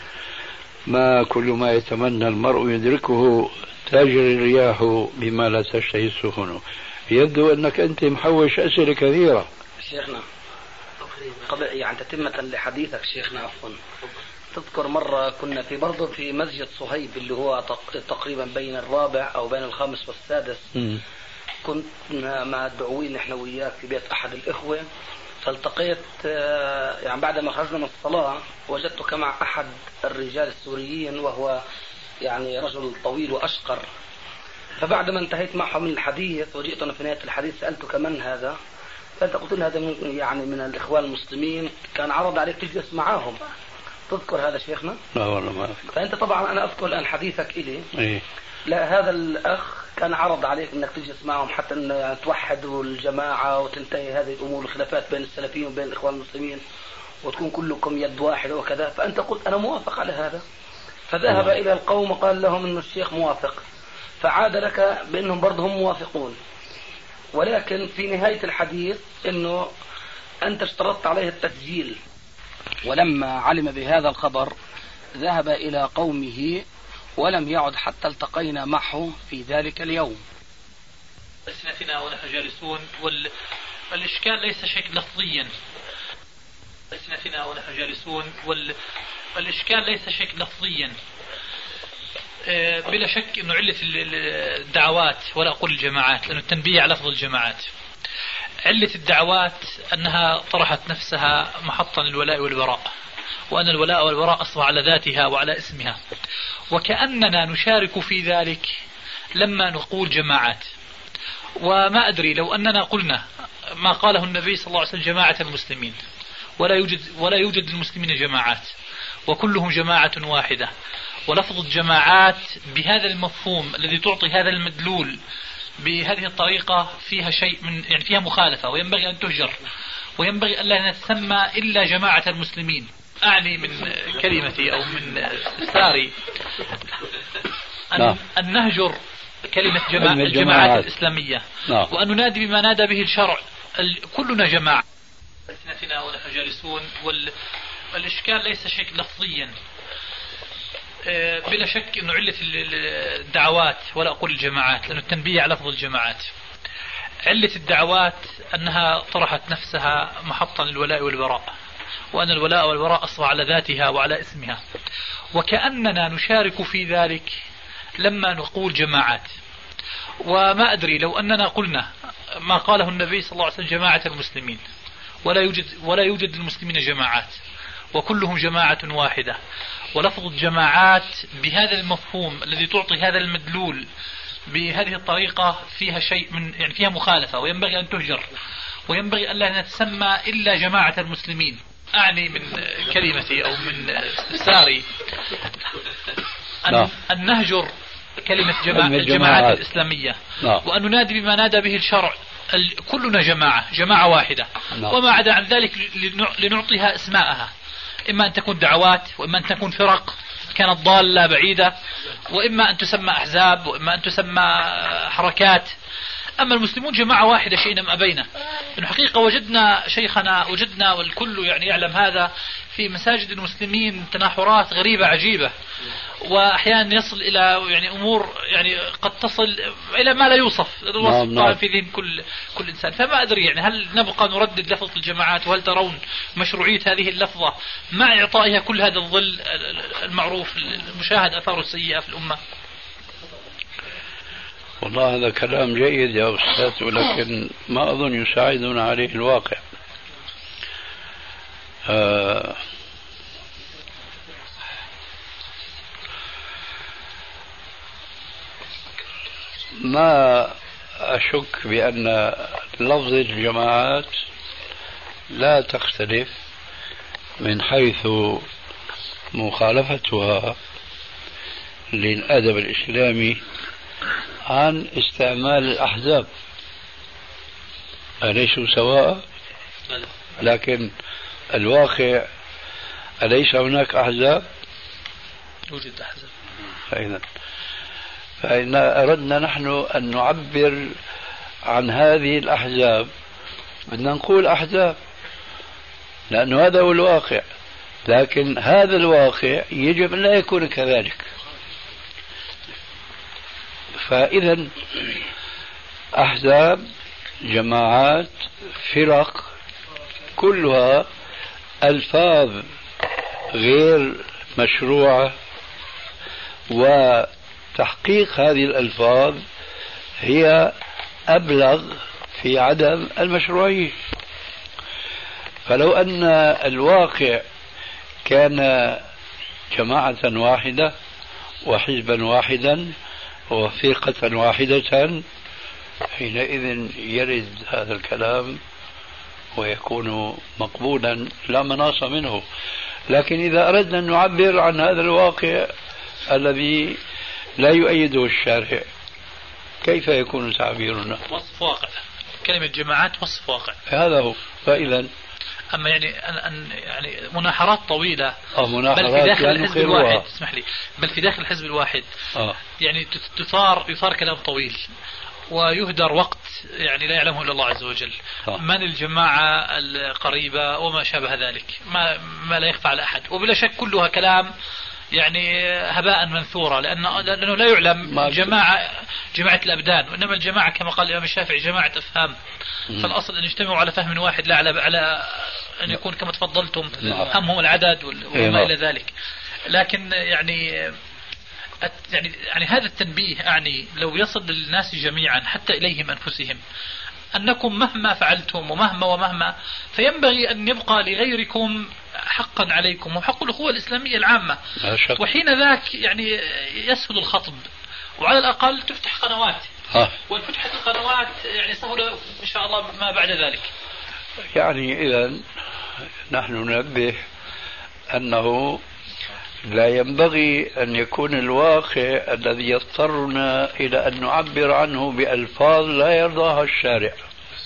ما كل ما يتمنى المرء يدركه، تجري الرياح بما لا تشتهي السفن. يبدو أنك أنت محوش أسئلة كثيرة شيخنا. قبل يعني تتمة لحديثك شيخنا عفوا، تذكر مرة كنا في برضه في مسجد صهيب اللي هو تقريبا بين الرابع أو بين الخامس والسادس. كنت مع الدعوين نحن وياك في بيت أحد الإخوة، فالتقيت يعني بعد ما خرجنا من الصلاة وجدتك مع أحد الرجال السوريين وهو يعني رجل طويل وأشقر. فبعد ما انتهيت معه من الحديث وجئتنا في نهاية الحديث سألتك من هذا؟ فأنت قلت لي هذا يعني من الإخوان المسلمين، كان عرض عليك تجلس معاهم. تذكر هذا شيخنا؟ لا والله ما أذكر. فأنت طبعا أنا أذكر الآن حديثك إلي. إيه؟ لا هذا الأخ كان عرض عليك أنك تجلس معهم حتى أن يعني توحدوا الجماعة وتنتهي هذه الأمور الخلافات بين السلفيين وبين الإخوان المسلمين وتكون كلكم يد واحدة وكذا. فأنت قلت أنا موافق على هذا. فذهب إلى القوم وقال لهم أن الشيخ موافق، فعاد لك بأنهم برضهم موافقون. ولكن في نهاية الحديث أنه أنت اشترطت عليه التسجيل، ولما علم بهذا الخبر ذهب إلى قومه ولم يعد حتى التقينا معه في ذلك اليوم. ألسنتنا ونحن جالسون والإشكال ليس شيء لفظيا. ألسنتنا ونحن جالسون والإشكال ليس شيء لفظيا. بلا شك أنه علة الدعوات ولا أقول الجماعات، لأنه التنبيه على لفظ الجماعات. علة الدعوات أنها طرحت نفسها محطا للولاء والبراء، وأن الولاء والبراء أصبح على ذاتها وعلى اسمها، وكأننا نشارك في ذلك لما نقول جماعات. وما أدري لو أننا قلنا ما قاله النبي صلى الله عليه وسلم جماعة المسلمين، ولا يوجد للمسلمين جماعات، وكلهم جماعة واحدة. ولفظ الجماعات بهذا المفهوم الذي تعطي هذا المدلول بهذه الطريقة فيها شيء من يعني فيها مخالفة، وينبغي أن تهجر، وينبغي أن لا نتسمى إلا جماعة المسلمين. أعني من كلمتي أو من استفساري أن نهجر كلمة الجماعات الإسلامية، وأن ننادي بما نادى به الشرع. كلنا جماعة ألسنتنا ونحن جالسون، والإشكال ليس شيء لفظيا. بلا شك أنه علة الدعوات، ولا أقول الجماعات لأنه التنبيه على لفظ الجماعات، علة الدعوات أنها طرحت نفسها محطا للولاء والبراء، وأن الولاء والبراء أصبح على ذاتها وعلى اسمها، وكأننا نشارك في ذلك لما نقول جماعات. وما أدري لو أننا قلنا ما قاله النبي صلى الله عليه وسلم جماعة المسلمين، ولا يوجد للمسلمين جماعات، وكلهم جماعة واحدة. ولفظ الجماعات بهذا المفهوم الذي تعطي هذا المدلول بهذه الطريقة فيها شيء من يعني فيها مخالفة، وينبغي أن تهجر، وينبغي أن لا نتسمى إلا جماعة المسلمين. أعني من كلمتي أو من استفساري أن نهجر كلمة الجماعات الإسلامية، وأن ننادي بما نادى به الشرع. كلنا جماعة واحدة، وما عدا عن ذلك لنعطيها اسماءها، إما أن تكون دعوات، وإما أن تكون فرق كانت ضالة بعيدة، وإما أن تسمى أحزاب، وإما أن تسمى حركات. أما المسلمون جماعة واحدة شئنا أم أبينا. إنه حقيقة وجدنا والكل يعني يعلم هذا في مساجد المسلمين تناحرات غريبة عجيبة، وأحيانا يصل إلى يعني أمور يعني قد تصل إلى ما لا يوصف طبعا في ذهن كل إنسان. فما أدري يعني هل نبقى نردد لفظة الجماعات، وهل ترون مشروعية هذه اللفظة مع إعطائها كل هذا الظل المعروف المشاهد أثاره السيئة في الأمة؟ والله هذا كلام جيد يا أستاذ، ولكن ما أظن يساعدنا عليه الواقع. ما أشك بأن لفظ الجماعات لا تختلف من حيث مخالفتها للأدب الإسلامي عن استعمال الأحزاب. أليسوا سواء؟ لكن الواقع أليس هناك أحزاب؟ توجد أحزاب. فإن أردنا نحن أن نعبر عن هذه الأحزاب بدنا نقول أحزاب، لأن هذا هو الواقع. لكن هذا الواقع يجب أن لا يكون كذلك. فإذا أحزاب، جماعات، فرق، كلها ألفاظ غير مشروعة، وتحقيق هذه الألفاظ هي أبلغ في عدم المشروعية. فلو أن الواقع كان جماعة واحدة وحزبا واحدا وفرقة واحدة، حينئذ يرد هذا الكلام ويكون مقبولا لا مناص منه. لكن إذا أردنا أن نعبر عن هذا الواقع الذي لا يؤيده الشارع، كيف يكون تعبيرنا؟ وصف واقع. كلمة جماعات وصف واقع، هذا هو. فإذا أما يعني مناحرات طويلة، مناحرات بل في داخل الحزب الواحد، اسمح لي، بل في داخل الحزب الواحد يعني يثار كلام طويل ويهدر وقت يعني لا يعلمه إلا الله عز وجل. من الجماعة القريبة وما شابه ذلك، ما لا يخفى على أحد، وبلا شك كلها كلام يعني هباء منثورا، لأنه لا يعلم جماعة الأبدان، وإنما الجماعة كما قال الإمام الشافعي جماعة أفهام. فالأصل أن يجتمعوا على فهم واحد، لا على أن يكون كما تفضلتم همهم العدد وما إلى ذلك. لكن يعني هذا التنبيه أعني لو يصل للناس جميعا حتى إليهم أنفسهم أنكم مهما فعلتم ومهما فينبغي أن يبقى لغيركم حقا عليكم، وحق الأخوة الإسلامية العامة. وحين ذاك يعني يسهل الخطب، وعلى الأقل تفتح قنوات، وإن فتحت القنوات يعني سهل إن شاء الله ما بعد ذلك. يعني إذا نحن ننبه أنه لا ينبغي أن يكون الواقع الذي يضطرنا إلى أن نعبر عنه بألفاظ لا يرضاها الشارع.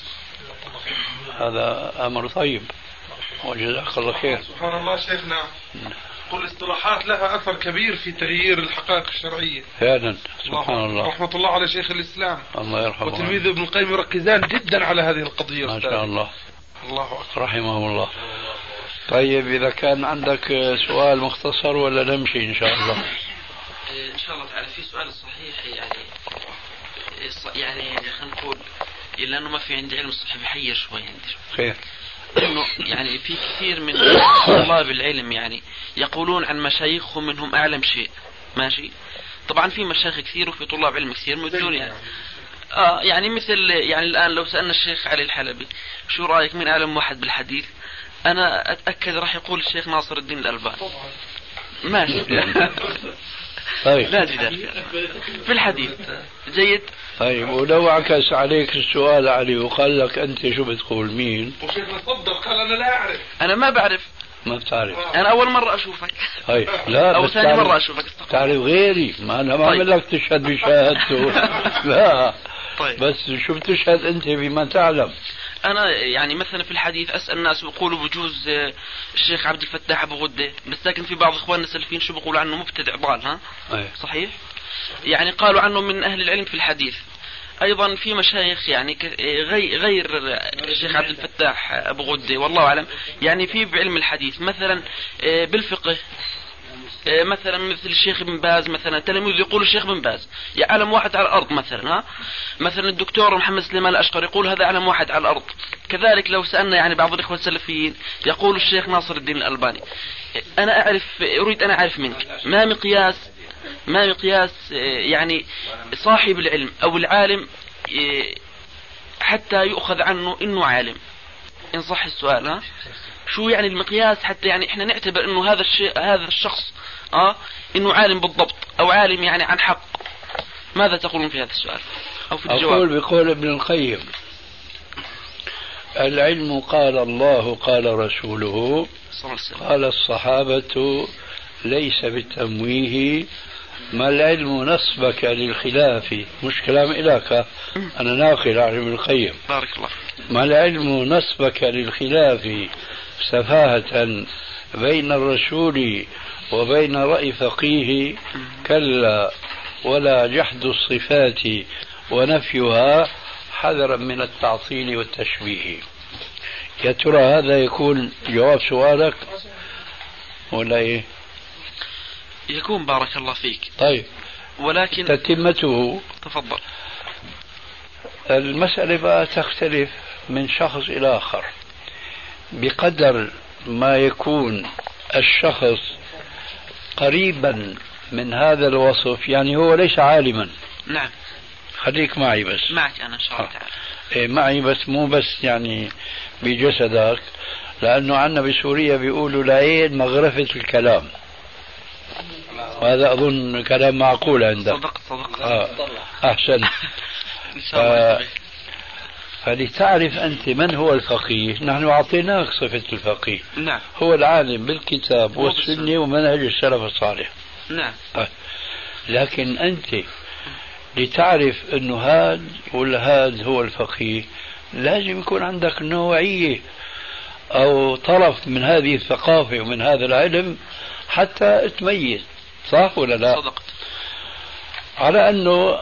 هذا أمر طيب وجزاك الله خير. سبحان الله شيخنا، كل الاصطلاحات لها أثر كبير في تغيير الحقائق الشرعية فعلا. سبحان الله. رحمة الله على شيخ الإسلام الله يرحمه وتلميذ ابن القيم يركزان جدا على هذه القضية. ما شاء الله. الله أكبر. رحمه الله. طيب إذا كان عندك سؤال مختصر ولا نمشي إن شاء الله؟ إن شاء الله تعالى في سؤال صحيح يعني خلينا نقول لأنه ما في عندي علم صحيح بحير شوي عندي. خير. إنه يعني في كثير من طلاب العلم يعني يقولون عن مشايخهم منهم أعلم شيء. ماشي. طبعا في مشايخ كثير وفي طلاب علم كثير مثل يعني مثل يعني الآن لو سألنا الشيخ علي الحلبي شو رأيك من أعلم واحد بالحديث، أنا أتأكد راح يقول الشيخ ناصر الدين الألباني. ماشي. طيب. لا جدال في الحديث. جيد. طيب ولو عكس عليك السؤال علي وقال لك أنت شو بتقول مين؟ وشيخنا صدق قال أنا لا أعرف. أنا ما بعرف. ما بتعرف. أنا أول مرة أشوفك. طيب لا أو ثاني مرة أشوفك. تعرف غيري، ما أنا ما أعمل لك تشهد بشهادته. لا. طيب. بس شو بتشهد أنت بما تعلم؟ أنا يعني مثلا في الحديث أسأل الناس ويقولوا بجوز الشيخ عبد الفتاح أبو غدة، بس لكن في بعض إخواننا السلفيين شو بيقولوا عنه مبتدع ضال. ها أيه. صحيح. يعني قالوا عنه من أهل العلم في الحديث. أيضا في مشايخ يعني غير الشيخ عبد الفتاح أبو غدة والله أعلم يعني في بعلم الحديث مثلا بالفقه مثلا مثل الشيخ ابن باز مثلا تلاميذ يقول الشيخ ابن باز يعلم واحد على الأرض مثلا. مثلا الدكتور محمد سليمان الأشقر يقول هذا علم واحد على الأرض. كذلك لو سألنا يعني بعض الإخوة السلفيين يقول الشيخ ناصر الدين الألباني. أنا أريد أن أعرف منك ما مقياس يعني صاحب العلم أو العالم حتى يؤخذ عنه إنه عالم، إن صح السؤال. شو يعني المقياس حتى يعني إحنا نعتبر إنه هذا الشخص إنه عالم بالضبط أو عالم يعني عن حق؟ ماذا تقولون في هذا السؤال أو في الجواب؟ أقول بقول ابن القيم العلم قال الله قال رسوله قال الصحابة ليس بالتمويه، ما العلم نصبك للخلاف، مش كلام إلك أنا ناقل عن ابن القيم. بارك الله. ما العلم نصبك للخلاف سفاهة بين الرسول وبين رأي فقيه، كلا ولا جحد الصفات ونفيها حذرا من التعطيل والتشبيه. يا ترى هذا يكون جواب سؤالك ولا ايه؟ يكون بارك الله فيك. طيب ولكن تتمته. تفضل. المسألة بقى تختلف من شخص إلى آخر بقدر ما يكون الشخص قريبا من هذا الوصف، يعني هو ليس عالما. نعم. خليك معي بس. معك أنا إن شاء الله تعالى. معي بس مو بس يعني بجسدك، لأنه عندنا بسوريا بيقولوا العين مغرفة الكلام، وهذا أظن كلام معقول عندك. صدقت. أحسن. إن شاء الله. فلتعرف أنت من هو الفقيه، نحن أعطيناك صفة الفقيه. نعم. هو العالم بالكتاب والسنة ومنهج السلف الصالح. نعم. لكن أنت لتعرف أنه هذا ولا هذا هو الفقيه لازم يكون عندك نوعية أو طرف من هذه الثقافة ومن هذا العلم حتى تميز. صح ولا لا؟ صدقت. على أنه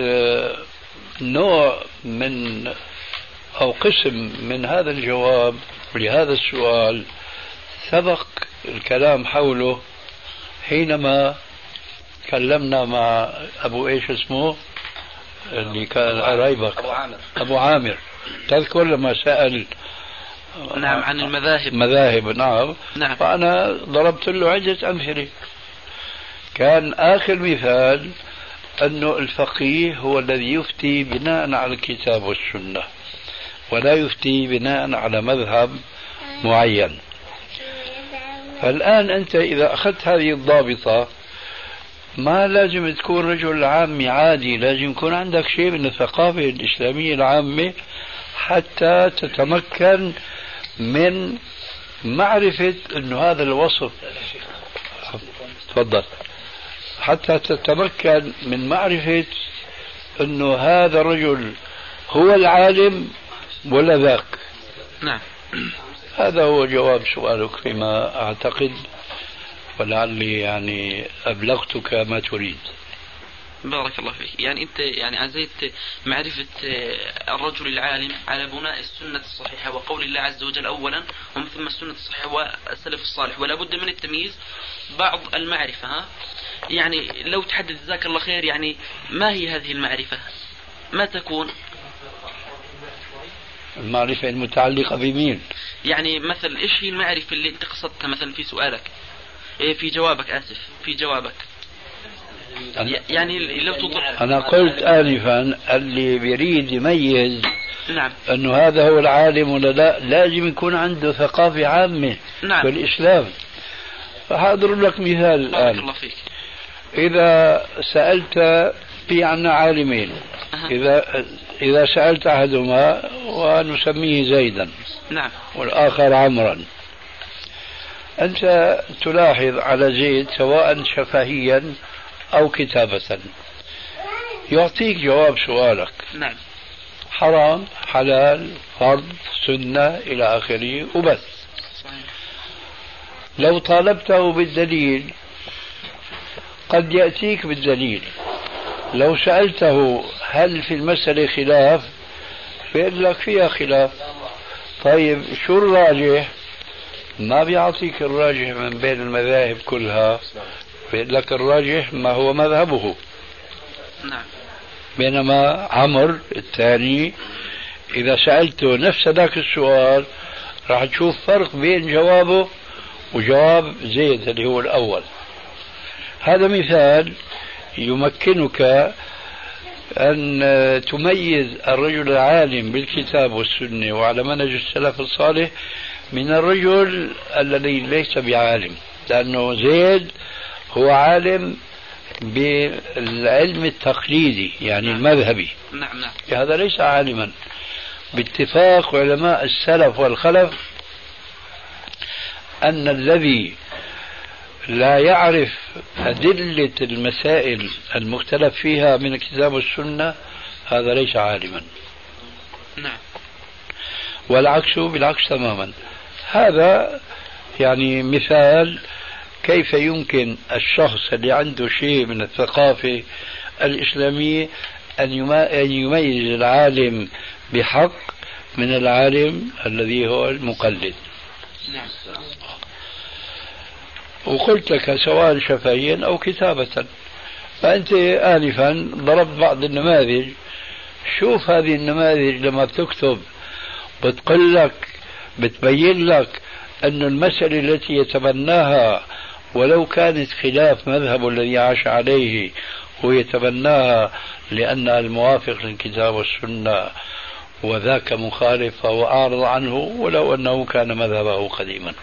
نوع من أو قسم من هذا الجواب لهذا السؤال سبق الكلام حوله حينما كلمنا مع أبو إيش اسمه اللي كان قريبك، أبو عامر. تذكر لما سأل نعم عن مذاهب. نعم. فأنا ضربت له عدة أمثلة. كان آخر مثال أنه الفقيه هو الذي يفتي بناء على الكتاب والسنة ولا يفتي بناء على مذهب معين. فالآن أنت إذا أخذت هذه الضابطة ما لازم تكون رجل عامي عادي، لازم يكون عندك شيء من الثقافة الإسلامية العامة حتى تتمكن من معرفة أن هذا الوصف تفضل. حتى تتمكن من معرفة أنه هذا الرجل هو العالم ولا ذاك. نعم. هذا هو جواب سؤالك فيما أعتقد، ولعلي يعني أبلغتك ما تريد. بارك الله فيك. يعني أنت يعني عزيت معرفة الرجل العالم على بناء السنة الصحيحة وقول الله عز وجل أولا، ومن ثم السنة الصحيحة والسلف الصالح، ولا بد من التمييز بعض المعرفة. ها يعني لو تحدث جزاك الله خير، يعني ما هي هذه المعرفة؟ ما تكون المعرفة المتعلقة بمين؟ يعني مثل إيش هي المعرفة اللي أنت قصدتها مثلا في سؤالك، في جوابك، آسف، في جوابك. يعني لو تطلع. أنا قلت آنفا اللي بيريد يميز نعم أنه هذا هو العالم ولا لا، لازم يكون عنده ثقافة عامة نعم. في الإسلام. فهضرب لك مثال الآن. بارك الله فيك. إذا سألت في عنا عالمين، إذا سألت أحدهما ونسميه زيدا نعم والآخر عمرا، أنت تلاحظ على زيد سواء شفهيا أو كتابة يعطيك جواب سؤالك. نعم. حرام، حلال، فرض، سنة إلى آخره وبس. صحيح. لو طالبته بالدليل قد يأتيك بالدليل، لو سألته هل في المسألة خلاف فيقول لك فيها خلاف. طيب شو الراجح؟ ما بيعطيك الراجح من بين المذاهب كلها، بيقول لك الراجح ما هو مذهبه. نعم. بينما عمر الثاني إذا سألته نفس ذاك السؤال راح تشوف فرق بين جوابه وجواب زيد اللي هو الأول. هذا مثال يمكنك أن تميز الرجل العالم بالكتاب والسنة وعلى منهج السلف الصالح من الرجل الذي ليس بعالم، لأنه زيد هو عالم بالعلم التقليدي يعني المذهبي. نعم نعم. هذا ليس عالما. باتفاق علماء السلف والخلف أن الذي لا يعرف أدلة المسائل المختلف فيها من الكتاب والسنة هذا ليس عالما. نعم. والعكس بالعكس تماما. هذا يعني مثال كيف يمكن الشخص اللي عنده شيء من الثقافة الإسلامية أن يميز العالم بحق من العالم الذي هو المقلد. نعم. وقلت لك سواء شفهيا أو كتابة. فأنت آنفا ضربت بعض النماذج. شوف هذه النماذج لما بتكتب بتقول لك، بتبين لك أن المسألة التي يتبناها ولو كانت خلاف مذهب الذي عاش عليه هو يتبناها لأنها الموافق للكتاب والسنة، وذاك مخالف فهو أعرض عنه ولو أنه كان مذهبه قديما.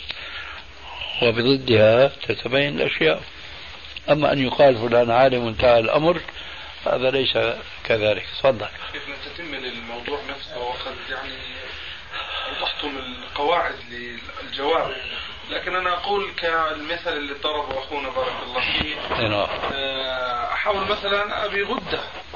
وبضدها تتبين الأشياء. أما أن يقال فلان عالم انتهى الأمر هذا ليس كذلك. تفضل. كيف نتتم الموضوع نفسه وقد يعني وضحتم القواعد للجواب، لكن أنا أقول كالمثل اللي ضربه أخونا بارك الله فيه، أحاول مثلا أبي غدة.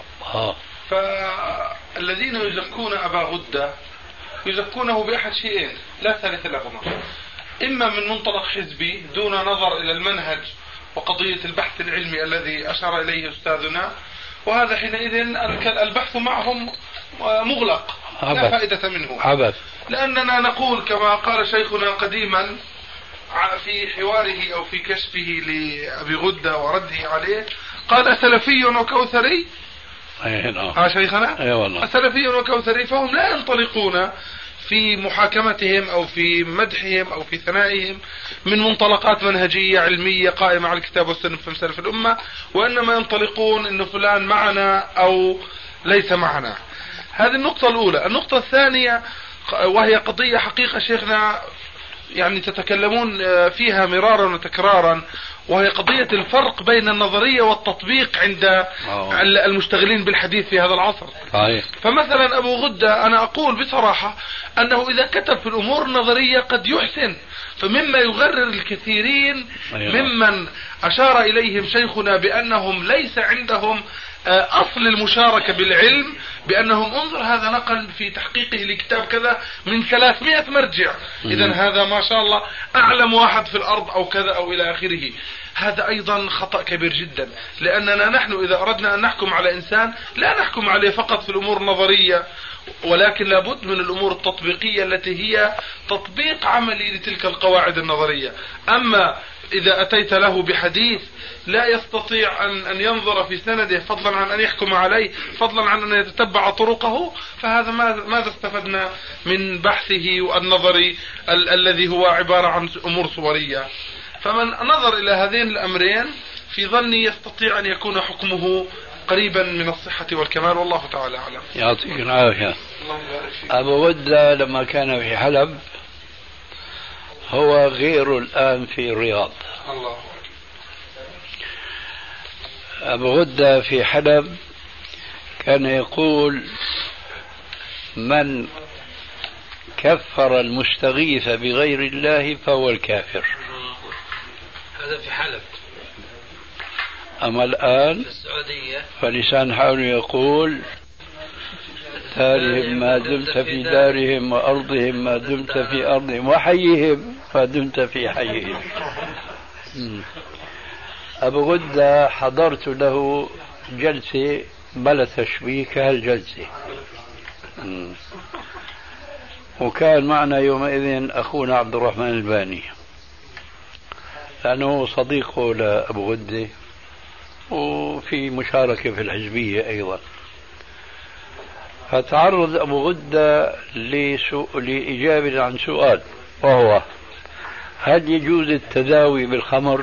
فالذين يزكون أبا غدة يزكونه بأحد شيئين لا ثالث لهما، إما من منطلق حزبي دون نظر إلى المنهج وقضية البحث العلمي الذي أشار إليه أستاذنا، وهذا حينئذ البحث معهم مغلق لا فائدة منه عبث. لأننا نقول كما قال شيخنا قديما في حواره أو في كشفه لأبي غدة ورده عليه، قال سلفي وكوثري. شيخنا والله. سلفي وكوثري، فهم لا ينطلقون في محاكمتهم أو في مدحهم أو في ثنائهم من منطلقات منهجية علمية قائمة على الكتاب والسنة في سلف الأمة، وإنما ينطلقون إنه فلان معنا أو ليس معنا. هذه النقطة الأولى. النقطة الثانية وهي قضية حقيقة شيخنا يعني تتكلمون فيها مرارا وتكرارا، وهي قضية الفرق بين النظرية والتطبيق عند المشتغلين بالحديث في هذا العصر. فمثلا أبو غدة أنا أقول بصراحة أنه إذا كتب في الأمور النظرية قد يحسن، فمما يغرر الكثيرين ممن أشار إليهم شيخنا بأنهم ليس عندهم أصل المشاركة بالعلم، بأنهم انظر هذا نقل في تحقيقه لكتاب كذا من 300 مرجع، إذن هذا ما شاء الله أعلم واحد في الأرض أو كذا أو إلى آخره. هذا أيضا خطأ كبير جدا، لأننا نحن إذا أردنا أن نحكم على إنسان لا نحكم عليه فقط في الأمور النظرية، ولكن لابد من الأمور التطبيقية التي هي تطبيق عملي لتلك القواعد النظرية. أما إذا أتيت له بحديث لا يستطيع أن ينظر في سنده فضلا عن أن يحكم عليه، فضلا عن أن يتتبع طرقه، فهذا ماذا استفدنا من بحثه والنظري الذي هو عبارة عن أمور صورية؟ فمن نظر إلى هذين الأمرين في ظني يستطيع أن يكون حكمه قريبا من الصحة والكمال، والله تعالى أعلم. يعطيك العافية. أبو غدة لما كان في حلب هو غير الآن في الرياض. الله. أبو غدة في حلب كان يقول من كفر المستغيث بغير الله فهو الكافر. هذا في حلب. أما الآن في السعودية فلسان حاله يقول دارهم ما دمت في دارهم وأرضهم ما دمت في أرضهم وحيهم ما دمت في حيهم. أبو غدة حضرت له جلسة بلا تشبيه كهالجلسة، وكان معنا يومئذ أخونا عبد الرحمن الباني لأنه صديقه لأبو غدة وفي مشاركة في الحزبية أيضا. فتعرض أبو غدة لإجابة عن سؤال، وهو هل يجوز التداوي بالخمر؟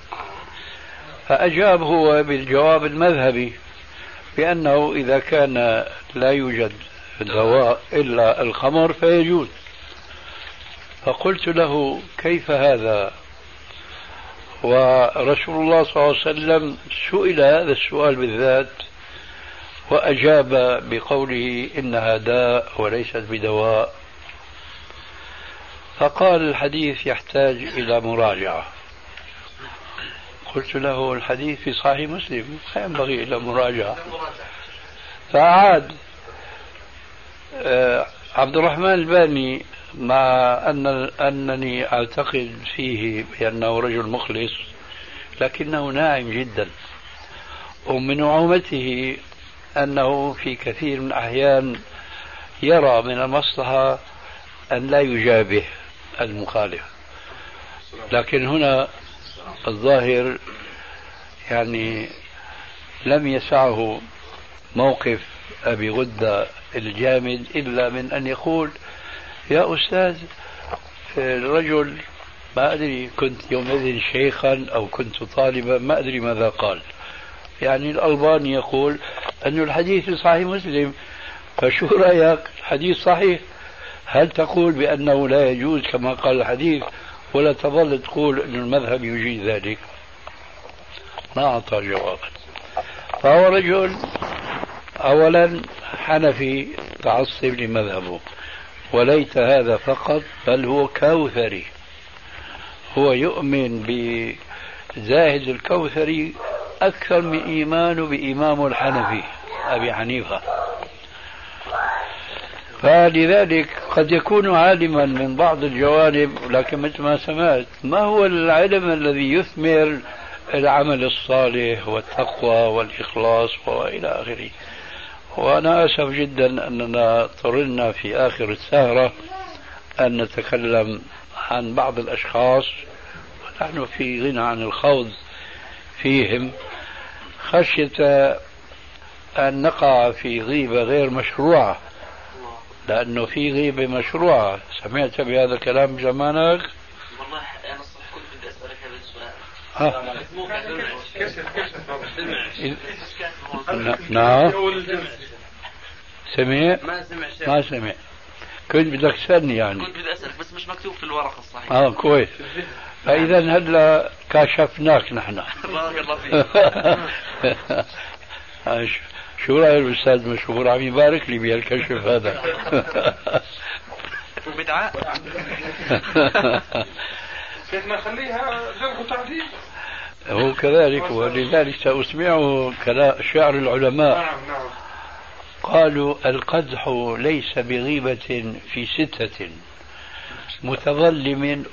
فأجاب هو بالجواب المذهبي بأنه إذا كان لا يوجد دواء إلا الخمر فيجوز. فقلت له كيف هذا ورسول الله صلى الله عليه وسلم سئل هذا السؤال بالذات وأجاب بقوله إنها داء وليست بدواء؟ فقال الحديث يحتاج إلى مراجعة. قلت له الحديث في صحيح مسلم ينبغي إلى مراجعة. فأعاد عبد الرحمن الباني مع أنني أعتقد فيه بأنه رجل مخلص لكنه ناعم جدا، ومن نعومته أنه في كثير من الأحيان يرى من المصلحة أن لا يجابه المخالف، لكن هنا الظاهر يعني لم يسعه موقف أبي غدة الجامد إلا من أن يقول يا أستاذ الرجل ما أدري كنت يومئذ شيخا أو كنت طالبا ما أدري ماذا قال، يعني الألباني يقول أن الحديث في صحيح مسلم، فشو رأيك؟ الحديث صحيح، هل تقول بأنه لا يجوز كما قال الحديث ولا تظل تقول أن المذهب يجيز ذلك؟ ما أعطى جوابا. فهو رجل أولا حنفي تعصب لمذهبه، وليت هذا فقط بل هو كوثري، هو يؤمن بزاهد الكوثري أكثر من إيمانه بإمامه الحنفي أبي حنيفة. فلذلك قد يكون عالما من بعض الجوانب، لكن مثل ما سمعت ما هو العلم الذي يثمر العمل الصالح والتقوى والإخلاص وإلى آخره. وأنا أسف جدا أننا اضطررنا في آخر السهرة أن نتكلم عن بعض الأشخاص ونحن في غنى عن الخوض فيهم خشية أن نقع في غيبة غير مشروعة، لأنه في غيبة مشروعة. سمعت بهذا الكلام زمانك؟ والله أنا الصراحة كنت بدي أسألك هذا السؤال. نعم. سمع؟ ما سمع. كنت بدك تسألني يعني. كنت بدي أسألك بس مش مش مكتوب في الورقة الصحيحة. كويس. فإذا هلا كاشفناك نحن. بارك الله فيك. شو رأي الأستاذ مشهور عم يبارك لي بهالكشف هذا؟ بدعة. شيخنا خليها جرح وتعديل. هو كذلك، ولذلك سأسمعه شعر العلماء. نعم. قالوا القدح ليس بغيبة في 6: متظلم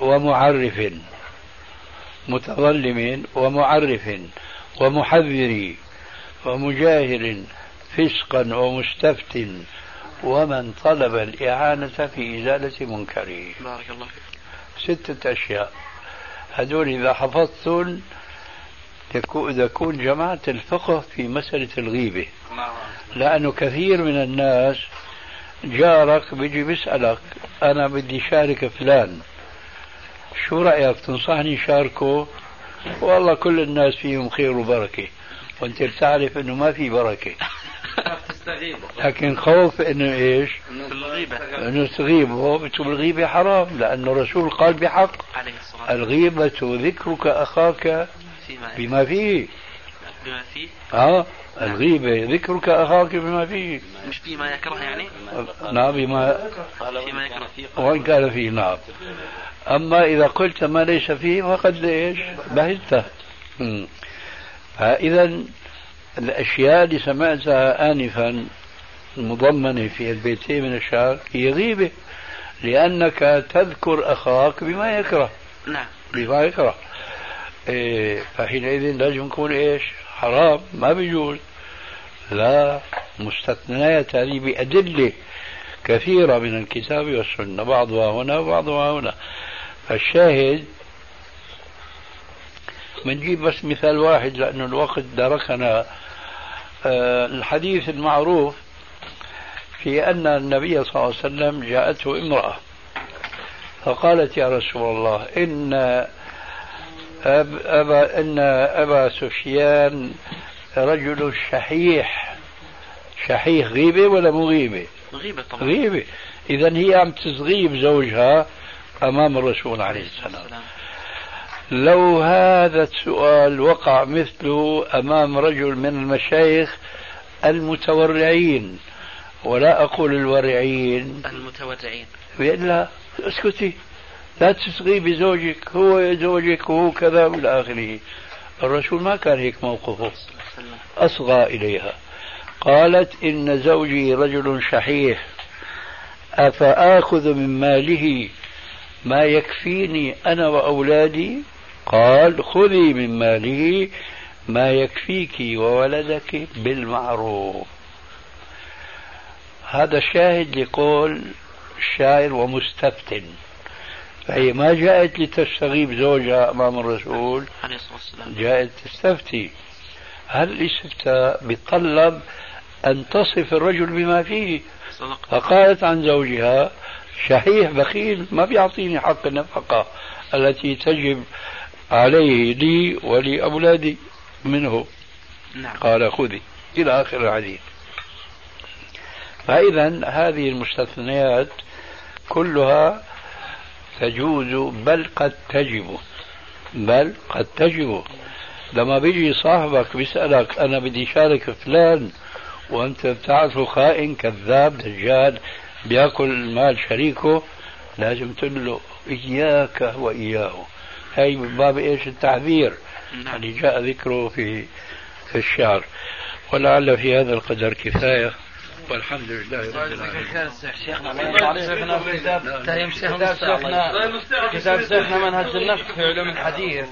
ومعرف ومحذر ومجاهر فسقا ومستفت ومن طلب الإعانة في إزالة منكره. بارك الله فيك. 6 أشياء هذول إذا حفظتم تكون جماعة الفقه في مسألة الغيبة. لأنه كثير من الناس جارك بيجي بيسألك أنا بدي شارك فلان، شو رأيك تنصحني شاركه؟ والله كل الناس فيهم خير وبركة، وانت تعرف انه ما في بركة. لكن خوف انه ايش؟ انه تغيبه. بالغيبة حرام، لأنه الرسول قال بحق الغيبة ذكرك أخاك بما فيه. الغيبة ذكرك أخاك بما فيه، مش بما يكره يعني. نعم فيما يكره فيه وإن كان فيه. نعم. أما إذا قلت ما ليس فيه فقد إيش بهته. فإذا الأشياء اللي سمعتها آنفا المضمنة في البيتين من الشعر هي غيبة، لأنك تذكر أخاك بما يكره. نعم. بما يكره. فحينئذ لازم يكون إيش؟ حرام، ما بيجوز. لا، مستثنيات هذه بأدلة كثيرة من الكتاب والسنة، بعضها هنا وبعضها هنا. فالشاهد بنجيب بس مثال واحد لأنه الوقت دركنا. الحديث المعروف في أن النبي صلى الله عليه وسلم جاءته امرأة فقالت يا رسول الله إن أبا سفيان رجل شحيح. شحيح غيبة ولا مو غيبة؟ غيبة طبعا. غيبة. إذن هي عم تغيب زوجها أمام الرسول عليه السلام. لو هذا السؤال وقع مثله أمام رجل من المشايخ المتورعين، ولا أقول الورعين، المتورعين، لا اسكتي لا تسغي بزوجك، هو زوجك وهو كذا والى اخره. الرسول ما كان هيك موقفه، أصغى إليها. قالت إن زوجي رجل شحيح أفآخذ من ماله ما يكفيني أنا وأولادي؟ قال خذي من ماله ما يكفيك وولدك بالمعروف. هذا شاهد لقول الشاعر ومستفتن. فهي ما جاءت لتستغيب زوجها أمام الرسول، جاءت تستفتي. هل الاستفتاء بيتطلب أن تصف الرجل بما فيه؟ فقالت عن زوجها شحيح بخيل ما بيعطيني حق النفقة التي تجب عليه لي ولأولادي منه. قال خذي إلى آخر الحديث. فإذا هذه المستثنيات كلها تجوز بل قد تجب. لما بيجي صاحبك بيسألك أنا بدي شارك فلان وأنت بتعرفه خائن كذاب دجال بياكل مال شريكه، لازم تقول له إياك وإياه. هاي من باب إيش؟ التعذير اللي جاء ذكره في الشعر. ولعل في هذا القدر كفاية، والحمد لله رب العالمين. كتاب شيخنا منهج النقد في علوم الحديث.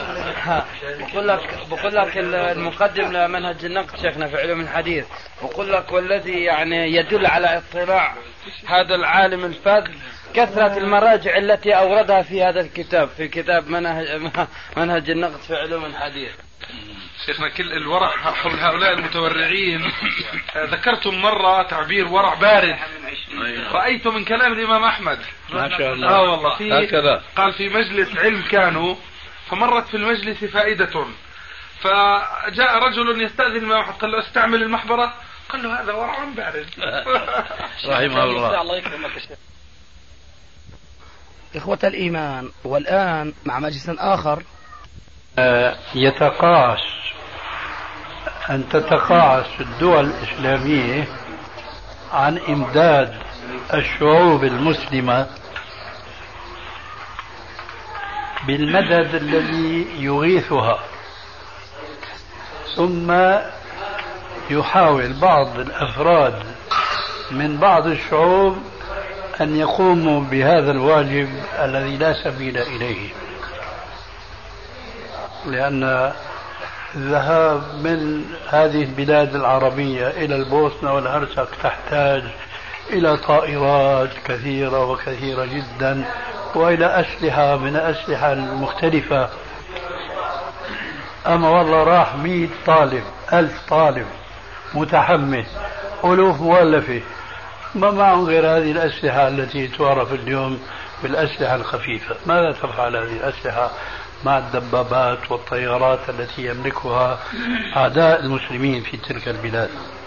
بقول لك المقدم لمنهج النقد شيخنا في علوم الحديث، بقول لك والذي يعني يدل على اطلاع هذا العالم الفاضل كثرة المراجع التي أوردها في هذا الكتاب، في كتاب منهج النقد في علوم الحديث. شيخنا كل الورع حول هؤلاء المتورعين. ذكرتم مرة تعبير ورع بارد رأيته من كلام الإمام أحمد ما شاء الله. والله هكذا قال في مجلس علم كانوا، فمرت في المجلس فائدة، فجاء رجل يستأذن الإمام أحمد قال له استعمل المحبرة، قال له هذا ورع بارد. رحمه الله. إخوة الإيمان، والآن مع مجلس آخر يتقاعس أن تتقاعس الدول الإسلامية عن إمداد الشعوب المسلمة بالمدد الذي يغيثها، ثم يحاول بعض الأفراد من بعض الشعوب أن يقوموا بهذا الواجب الذي لا سبيل إليه، لأن الذهاب من هذه البلاد العربية إلى البوسنة والهرسك تحتاج إلى طائرات كثيرة وكثيرة جدا، وإلى أسلحة من الأسلحة المختلفة. أما والله راح 100 طالب 1000 طالب متحمس ألوف مؤلفة ما معهم غير هذه الأسلحة التي تعرف اليوم بالأسلحة الخفيفة. ماذا تفعل هذه الأسلحة مع الدبابات والطيارات التي يملكها أعداء المسلمين في تلك البلاد؟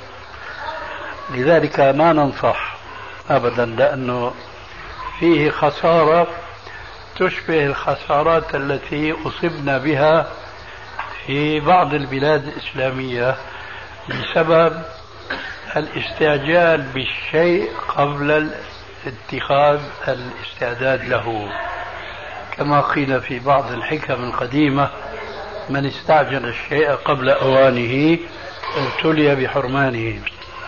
لذلك ما ننصح أبدا، لأنه فيه خسارة تشبه الخسارات التي أصبنا بها في بعض البلاد الإسلامية بسبب الاستعجال بالشيء قبل اتخاذ الاستعداد له، كما قيل في بعض الحكم القديمة: من استعجل الشيء قبل أوانه ابتلي بحرمانه.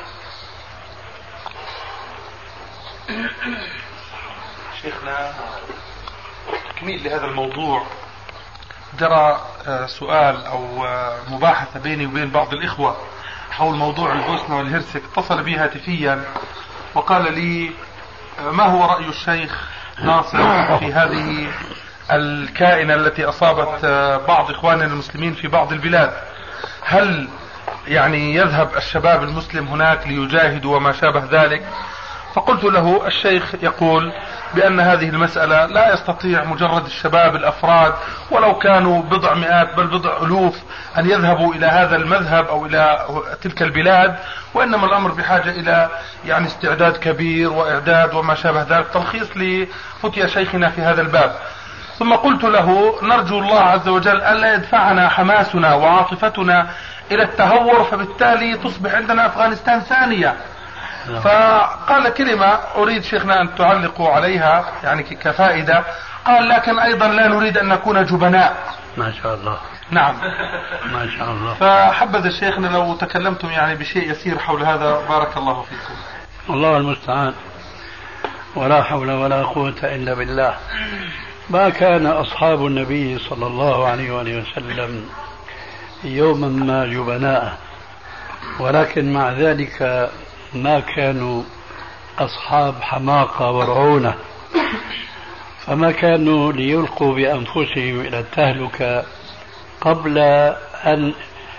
شيخنا، تكميل لهذا الموضوع، جرى سؤال أو مباحثة بيني وبين بعض الإخوة حول موضوع البوسنة والهرسك. اتصل بي هاتفيا وقال لي: ما هو رأي الشيخ ناصر في هذه الكائنة التي أصابت بعض إخواننا المسلمين في بعض البلاد؟ هل يعني يذهب الشباب المسلم هناك ليجاهدوا وما شابه ذلك؟ فقلت له: الشيخ يقول بأن هذه المسألة لا يستطيع مجرد الشباب الأفراد ولو كانوا بضع مئات بل بضع ألوف أن يذهبوا إلى هذا المذهب أو إلى تلك البلاد، وإنما الأمر بحاجة إلى يعني استعداد كبير وإعداد وما شابه ذلك. تلخيص لفتيا شيخنا في هذا الباب. ثم قلت له: نرجو الله عز وجل ألا يدفعنا حماسنا وعاطفتنا إلى التهور، فبالتالي تصبح عندنا أفغانستان ثانية. فقال كلمة أريد شيخنا أن تعلقوا عليها يعني كفائدة. قال: لكن أيضا لا نريد أن نكون جبناء. ما شاء الله. نعم ما شاء الله. فحبذا شيخنا لو تكلمتم يعني بشيء يسير حول هذا، بارك الله فيكم. الله المستعان، ولا حول ولا قوة إلا بالله. ما كان أصحاب النبي صلى الله عليه وآله وسلم يوما ما جبناء، ولكن مع ذلك ما كانوا أصحاب حماقة ورعونة، فما كانوا ليلقوا بأنفسهم إلى التهلكة قبل أن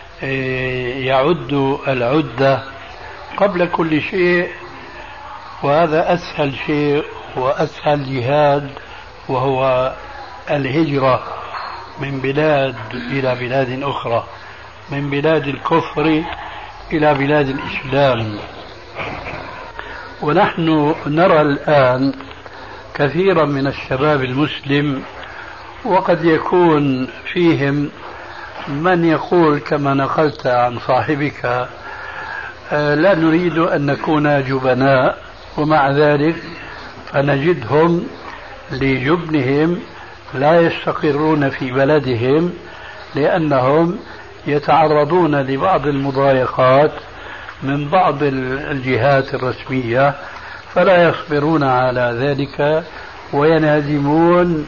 يعدوا العدة قبل كل شيء. وهذا أسهل شيء وأسهل جهاد، وهو الهجرة من بلاد إلى بلاد أخرى، من بلاد الكفر إلى بلاد الإسلام. ونحن نرى الآن كثيرا من الشباب المسلم، وقد يكون فيهم من يقول كما نقلت عن صاحبك: لا نريد أن نكون جبناء، ومع ذلك فنجدهم لجبنهم لا يستقرون في بلدهم، لأنهم يتعرضون لبعض المضايقات من بعض الجهات الرسمية، فلا يصبرون على ذلك وينهزمون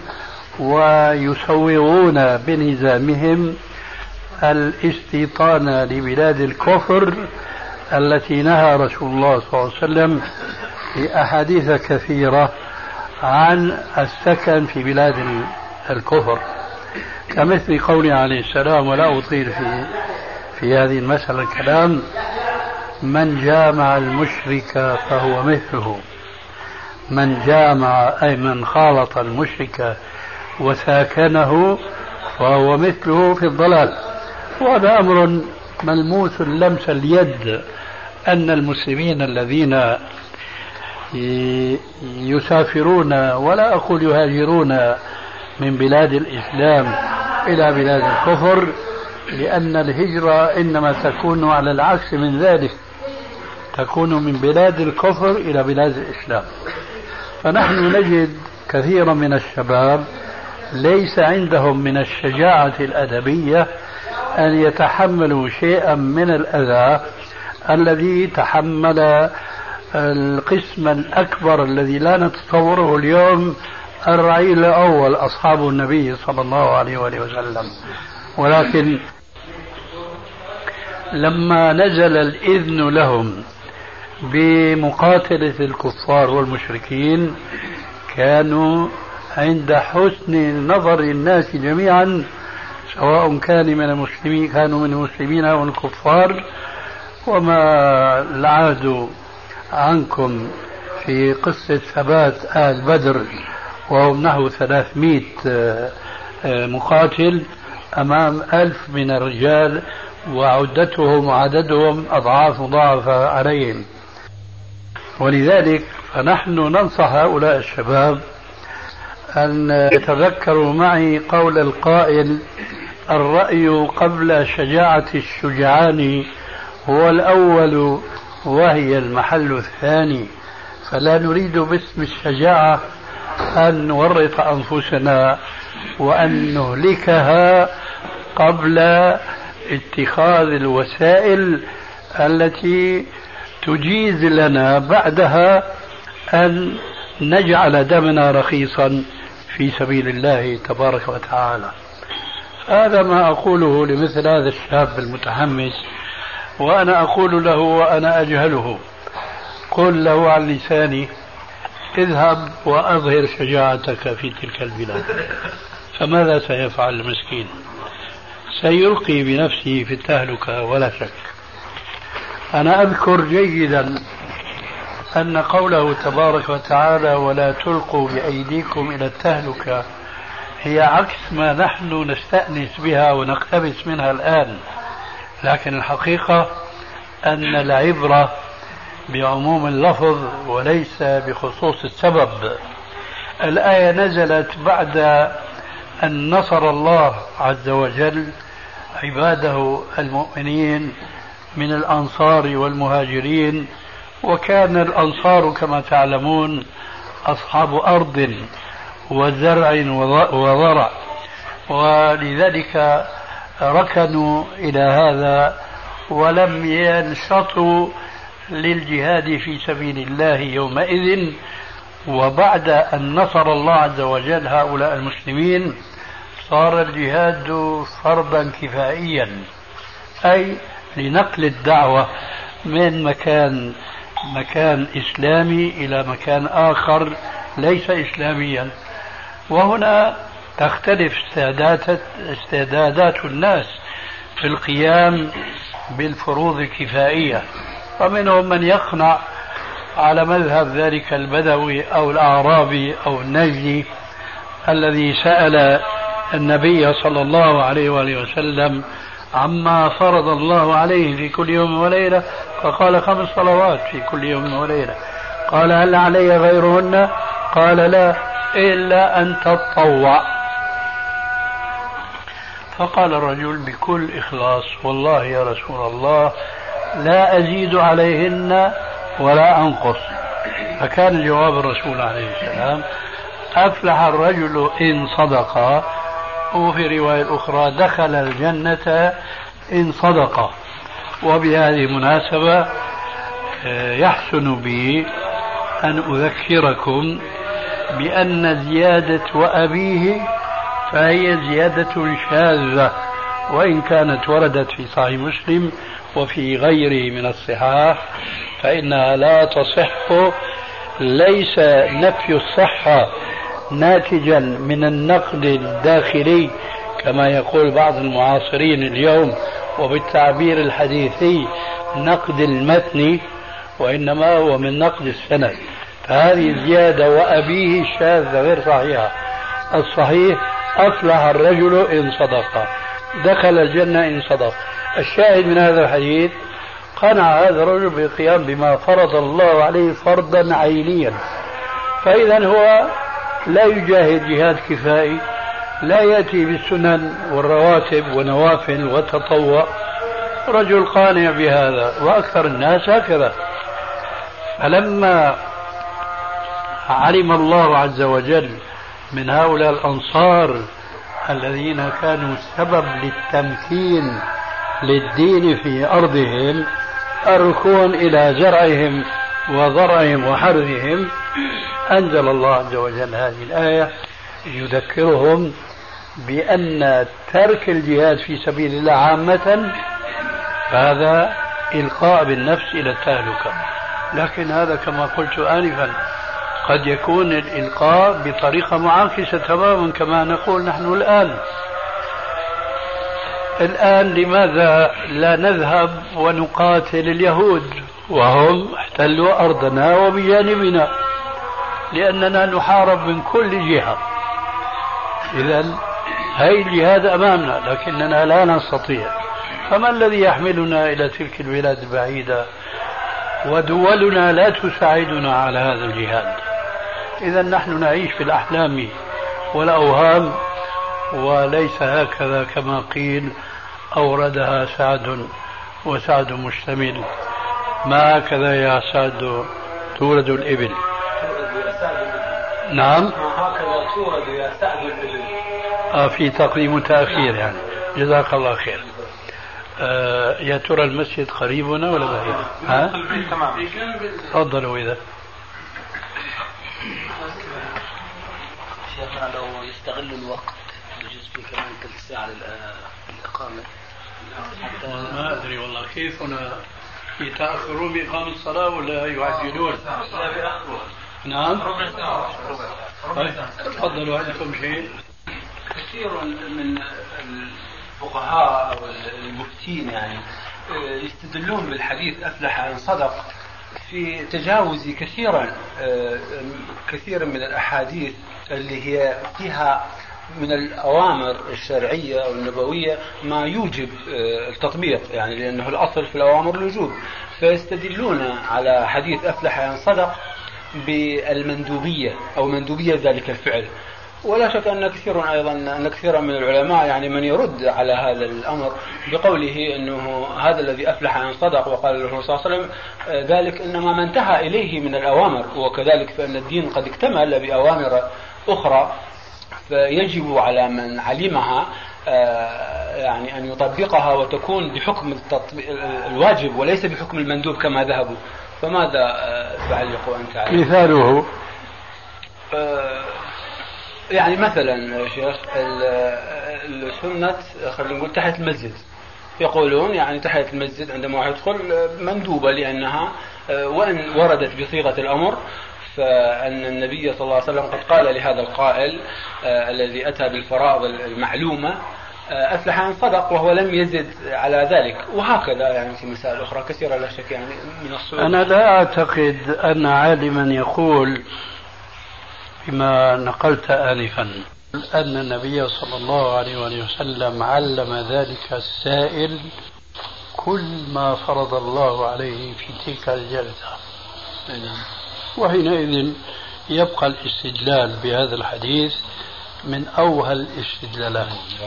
ويسوغون بنظامهم الاستيطان لبلاد الكفر التي نهى رسول الله صلى الله عليه وسلم في أحاديث كثيرة عن السكن في بلاد الكفر، كمثل قوله عليه السلام، ولا أطيل في هذه المسألة الكلام: من جامع المشرك فهو مثله. من جامع أي من خالط المشرك وساكنه فهو مثله في الضلال. وهذا أمر ملموس لمس اليد، أن المسلمين الذين يسافرون، ولا أقول يهاجرون، من بلاد الإسلام إلى بلاد الكفر، لأن الهجرة إنما تكون على العكس من ذلك، تكون من بلاد الكفر إلى بلاد الإسلام. فنحن نجد كثيرا من الشباب ليس عندهم من الشجاعة الأدبية أن يتحملوا شيئا من الأذى الذي تحمل القسم الأكبر الذي لا نتصوره اليوم، الرعيل الأول أصحاب النبي صلى الله عليه وآله وسلم. ولكن لما نزل الإذن لهم بمقاتلة الكفار والمشركين كانوا عند حسن نظر الناس جميعا، سواء كانوا من المسلمين أو الكفار. وما العهد عنكم في قصة ثبات آل بدر وهم نحو 300 مقاتل أمام 1000 من الرجال، وعدتهم وعددهم أضعاف مضاعفة عليهم. ولذلك فنحن ننصح هؤلاء الشباب أن يتذكروا معي قول القائل: الرأي قبل شجاعة الشجعان هو الأول وهي المحل الثاني. فلا نريد باسم الشجاعة أن نورط أنفسنا وأن نهلكها قبل اتخاذ الوسائل التي تجيز لنا بعدها أن نجعل دمنا رخيصا في سبيل الله تبارك وتعالى. هذا ما أقوله لمثل هذا الشاب المتحمس، وأنا أقول له وأنا أجهله: قل له عن لساني اذهب وأظهر شجاعتك في تلك البلاد. فماذا سيفعل المسكين؟ سيلقي بنفسه في التهلكة ولا شك. أنا أذكر جيدا أن قوله تبارك وتعالى: ولا تلقوا بأيديكم إلى التهلكة، هي عكس ما نحن نستأنس بها ونقتبس منها الآن. لكن الحقيقة أن العبرة بعموم اللفظ وليس بخصوص السبب. الآية نزلت بعد أن نصر الله عز وجل عباده المؤمنين من الأنصار والمهاجرين، وكان الأنصار كما تعلمون أصحاب أرض وزرع وضرع، ولذلك ركنوا إلى هذا ولم ينشطوا للجهاد في سبيل الله يومئذ. وبعد أن نصر الله عز وجل هؤلاء المسلمين صار الجهاد فرضا كفائيا، أي لنقل الدعوة من مكان إسلامي إلى مكان آخر ليس إسلاميا. وهنا تختلف استعدادات الناس في القيام بالفروض الكفائية. فمنهم من يقنع على مذهب ذلك البدوي أو الأعرابي أو النجدي الذي سأل النبي صلى الله عليه وآله وسلم عما فرض الله عليه في كل يوم وليلة، فقال 5 صلوات في كل يوم وليلة. قال: هل علي غيرهن؟ قال: لا، إلا أن تتطوع. فقال الرجل بكل إخلاص: والله يا رسول الله لا أزيد عليهن ولا أنقص. فكان جواب الرسول عليه السلام: أفلح الرجل إن صدق، وفي رواية أخرى: دخل الجنة إن صدق. وبهذه المناسبة يحسن بي أن أذكركم بأن زيادة وأبيه فهي زيادة شاذة، وإن كانت وردت في صحيح مسلم وفي غيره من الصحاح فإنها لا تصح. ليس نفي الصحة ناتجا من النقد الداخلي كما يقول بعض المعاصرين اليوم، وبالتعبير الحديثي نقد المتن، وإنما هو من نقد السند. فهذه زيادة وأبيه شاذة غير صحيحة. الصحيح: أفلح الرجل إن صدق، دخل الجنة إن صدق. الشاهد من هذا الحديث قنع هذا الرجل بالقيام بما فرض الله عليه فرضا عينيا، فإذا هو لا يجاهد جهاد كفائي، لا يأتي بالسنن والرواتب ونوافل وتطوع، رجل قانع بهذا، وأكثر الناس هكذا. فلما علم الله عز وجل من هؤلاء الأنصار الذين كانوا سبب للتمكين للدين في أرضهم، الركون إلى زرعهم وضرعهم وحرثهم، أنزل الله عز وجل هذه الآية يذكرهم بأن ترك الجهاد في سبيل الله عامة هذا إلقاء بالنفس إلى التهلكة. لكن هذا كما قلت آنفا قد يكون الإلقاء بطريقة معاكسة تماما كما نقول نحن الآن لماذا لا نذهب ونقاتل اليهود وهم احتلوا أرضنا وبجانبنا؟ لأننا نحارب من كل جهة. إذن هاي الجهاد أمامنا لكننا لا نستطيع، فما الذي يحملنا إلى تلك البلاد البعيدة ودولنا لا تساعدنا على هذا الجهاد؟ إذا نحن نعيش في الأحلام والأوهام، وليس هكذا كما قيل أوردها سعد وسعد مشتمل. ما هكذا يا سعد تورد الإبل؟ نعم، هكذا تورد يا سعد الإبل. في تقديم وتأخير يعني. جزاك الله خير. يا ترى المسجد قريبنا ولا بعيد؟ ها؟ تفضلوا. إذا شيخنا لو يستغل الوقت يجوز في كمان ثلث ساعة للإقامة حتى ما أدري والله كيف هنا يتأخرون بإقامة الصلاة ولا يعجلون؟ نعم. طيب تفضلوا عندكم شيء. كثير من الفقهاء أو المفتين يعني يستدلون بالحديث أفلح إن صدق في تجاوز كثيرا من الأحاديث اللي هي فيها من الأوامر الشرعية أو النبوية ما يوجب التطبيق، يعني لأنه الأصل في الأوامر الوجوب، فيستدلون على حديث أفلح إن صدق بالمندوبية أو مندوبية ذلك الفعل. ولا شك أن كثيرا من العلماء يعني من يرد على هذا الأمر بقوله أنه هذا الذي أفلح إن صدق وقال له صلى الله عليه وسلم ذلك إنما ما انتهى إليه من الأوامر، وكذلك فإن الدين قد اكتمل بأوامر أخرى، فيجب على من علمها يعني أن يطبقها وتكون بحكم الواجب وليس بحكم المندوب كما ذهبوا. فماذا تعلق أنت عليه؟ مثاله يعني مثلا شيخ السنة خلينا نقول تحت المسجد، يقولون يعني تحت المسجد عندما يدخل مندوبة لأنها وإن وردت بصيغة الأمر، فأن النبي صلى الله عليه وسلم قد قال لهذا القائل الذي أتى بالفرائض المعلومة أفلح إن صدق، وهو لم يزد على ذلك. وهكذا يعني في مسائل أخرى كثيرة لا شك يعني من الصور. أنا لا أعتقد أن عالما يقول بما نقلت آنفا أن النبي صلى الله عليه وسلم علم ذلك السائل كل ما فرض الله عليه في تلك الجلسة، وحينئذ يبقى الاستدلال بهذا الحديث من أوهى الاستدلالات.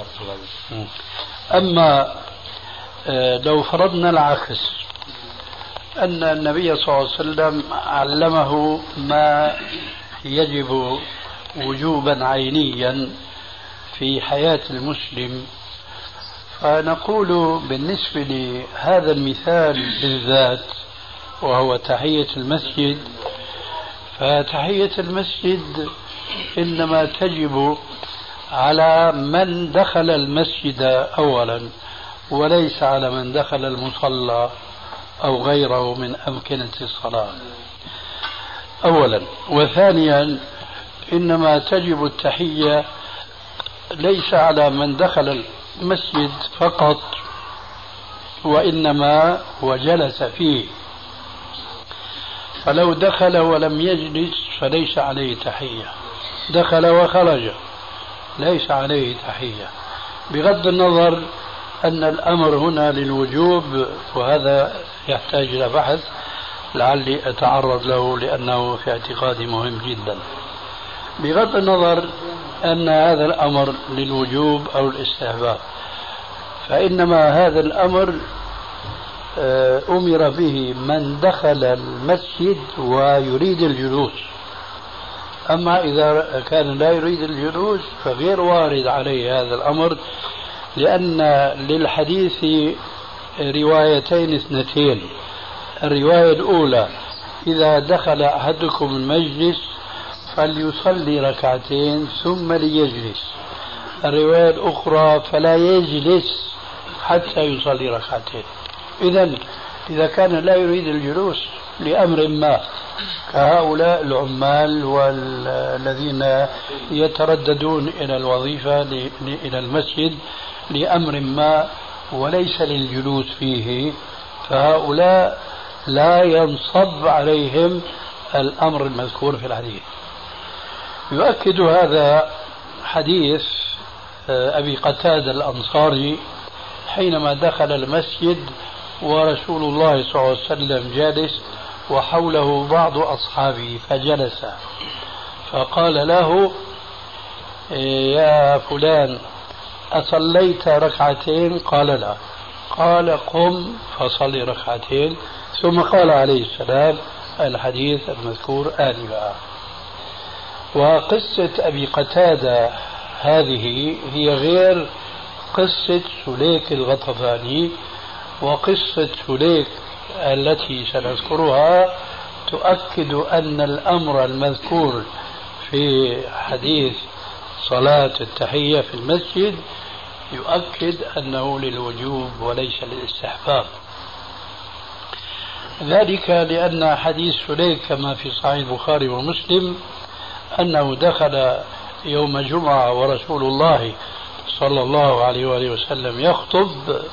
أما لو فرضنا العكس أن النبي صلى الله عليه وسلم علمه ما يجب وجوبا عينيا في حياة المسلم، فنقول بالنسبة لهذا المثال بالذات وهو تحية المسجد، فتحية المسجد إنما تجب على من دخل المسجد أولا، وليس على من دخل المصلى أو غيره من أمكنة الصلاة أولا. وثانيا إنما تجب التحية ليس على من دخل المسجد فقط، وإنما وجلس فيه، فلو دخل ولم يجلس فليس عليه تحية، دخل وخرج ليس عليه تحية، بغض النظر أن الأمر هنا للوجوب، وهذا يحتاج إلى بحث لعلي أتعرض له لأنه في اعتقادي مهم جدا. بغض النظر أن هذا الأمر للوجوب أو الاستحباب، فإنما هذا الأمر أمر به من دخل المسجد ويريد الجلوس. أما إذا كان لا يريد الجلوس فغير وارد عليه هذا الأمر، لأن للحديث روايتين اثنتين. الرواية الأولى: إذا دخل أحدكم المجلس فليصلي ركعتين ثم ليجلس. الرواية الأخرى: فلا يجلس حتى يصلي ركعتين. إذا كان لا يريد الجلوس لأمر ما، كهؤلاء العمال والذين يترددون إلى الوظيفة إلى المسجد لأمر ما وليس للجلوس فيه، فهؤلاء لا ينصب عليهم الأمر المذكور في الحديث. يؤكد هذا حديث أبي قتادة الأنصاري حينما دخل المسجد ورسول الله صلى الله عليه وسلم جالس وحوله بعض أصحابه، فجلس فقال له: يا فلان أصليت ركعتين؟ قال: لا. قال: قم فصلي ركعتين. ثم قال عليه السلام الحديث المذكور آنفا. وقصة أبي قتادة هذه هي غير قصة سليك الغطفاني، وقصة سليك التي سنذكرها تؤكد أن الأمر المذكور في حديث صلاة التحية في المسجد يؤكد أنه للوجوب وليس للاستحباب. ذلك لأن حديث سليك كما في صحيح البخاري ومسلم أنه دخل يوم جمعة ورسول الله صلى الله عليه وآله وسلم يخطب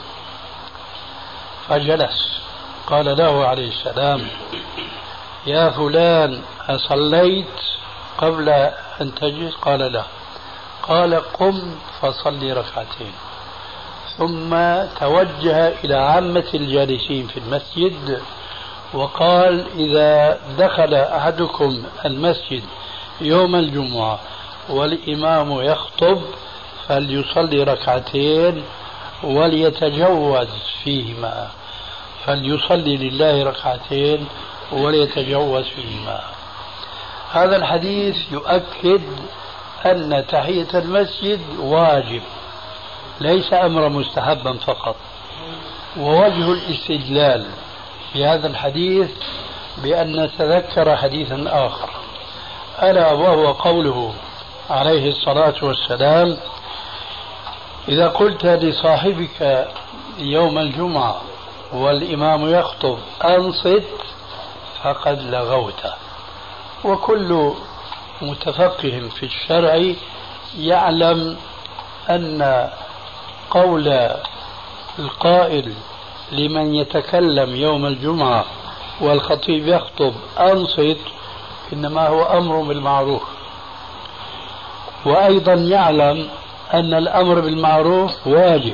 فجلس. قال له عليه السلام: يا فلان أصليت قبل أن تجلس؟ قال: لا. قال: قم فصلي ركعتين. ثم توجه إلى عامة الجالسين في المسجد وقال: إذا دخل أحدكم المسجد يوم الجمعة والإمام يخطب فليصلي ركعتين وليتجوز فيهما، فليصلي لله ركعتين وليتجوز فيهما. هذا الحديث يؤكد أن تحية المسجد واجب ليس أمر مستحبا فقط. ووجه الاستدلال في هذا الحديث بأن نتذكر حديثا آخر، ألا وهو قوله عليه الصلاة والسلام: إذا قلت لصاحبك يوم الجمعة والإمام يخطب أنصت فقد لغوت. وكل متفقه في الشرع يعلم أن قول القائل لمن يتكلم يوم الجمعة والخطيب يخطب أنصت إنما هو أمر بالمعروف، وأيضا يعلم أن الأمر بالمعروف واجب.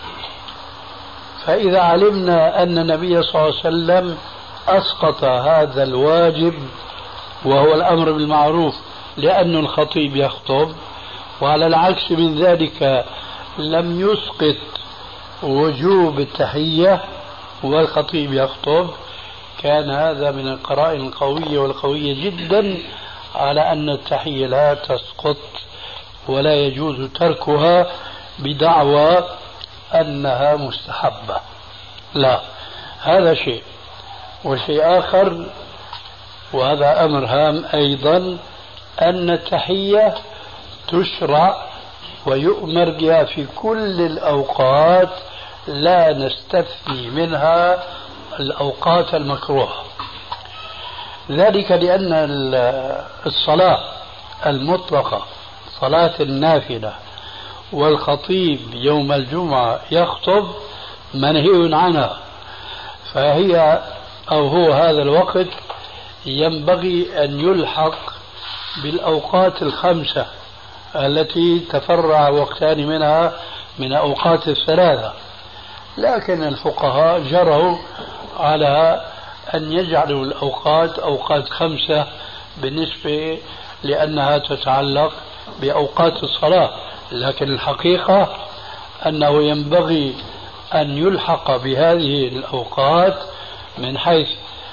فإذا علمنا أن النبي صلى الله عليه وسلم أسقط هذا الواجب وهو الأمر بالمعروف لأن الخطيب يخطب، وعلى العكس من ذلك لم يسقط وجوب التحية والخطيب يخطب، كان هذا من القرائن القوية والقوية جدا على أن التحية لا تسقط ولا يجوز تركها بدعوى أنها مستحبة. لا، هذا شيء. وشيء آخر وهذا أمر هام أيضا، أن التحية تشرع ويؤمر بها في كل الأوقات، لا نستثني منها الأوقات المكروهة. ذلك لأن الصلاة المطلقة صلاة النافلة والخطيب يوم الجمعة يخطب منهي عنها، فهي أو هو هذا الوقت ينبغي أن يلحق بالأوقات الخمسة التي تفرع وقتان منها من أوقات الثلاثة، لكن الفقهاء جروا على أن يجعلوا الأوقات أوقات 5 بالنسبة لأنها تتعلق بأوقات الصلاة، لكن الحقيقة أنه ينبغي أن يلحق بهذه الأوقات من حيث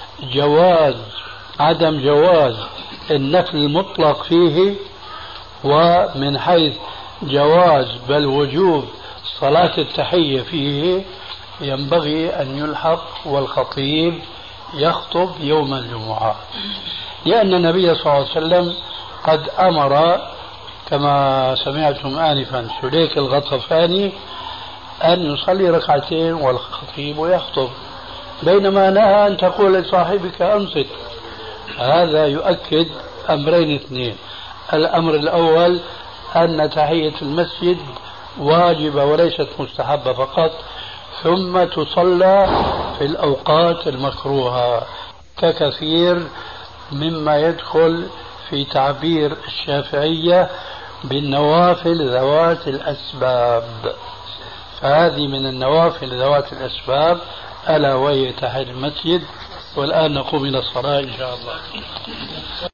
عدم جواز النفل المطلق فيه، ومن حيث جواز بل وجوب صلاة التحية فيه ينبغي أن يلحق والخطيب يخطب يوم الجمعة، لأن النبي صلى الله عليه وسلم قد أمر كما سمعتم آنفا سليك الغطفاني أن يصلي ركعتين والخطيب يخطب، بينما نهى أن تقول لصاحبك أنصت. هذا يؤكد أمرين اثنين: الأمر الأول أن تحية المسجد واجبة وليست مستحبة فقط، ثم تصلى في الأوقات المكروهة ككثير مما يدخل في تعبير الشافعية بالنوافل ذوات الأسباب، فهذه من النوافل ذوات الأسباب ألا وهي تحية المسجد. والآن نقوم إلى الصلاة إن شاء الله.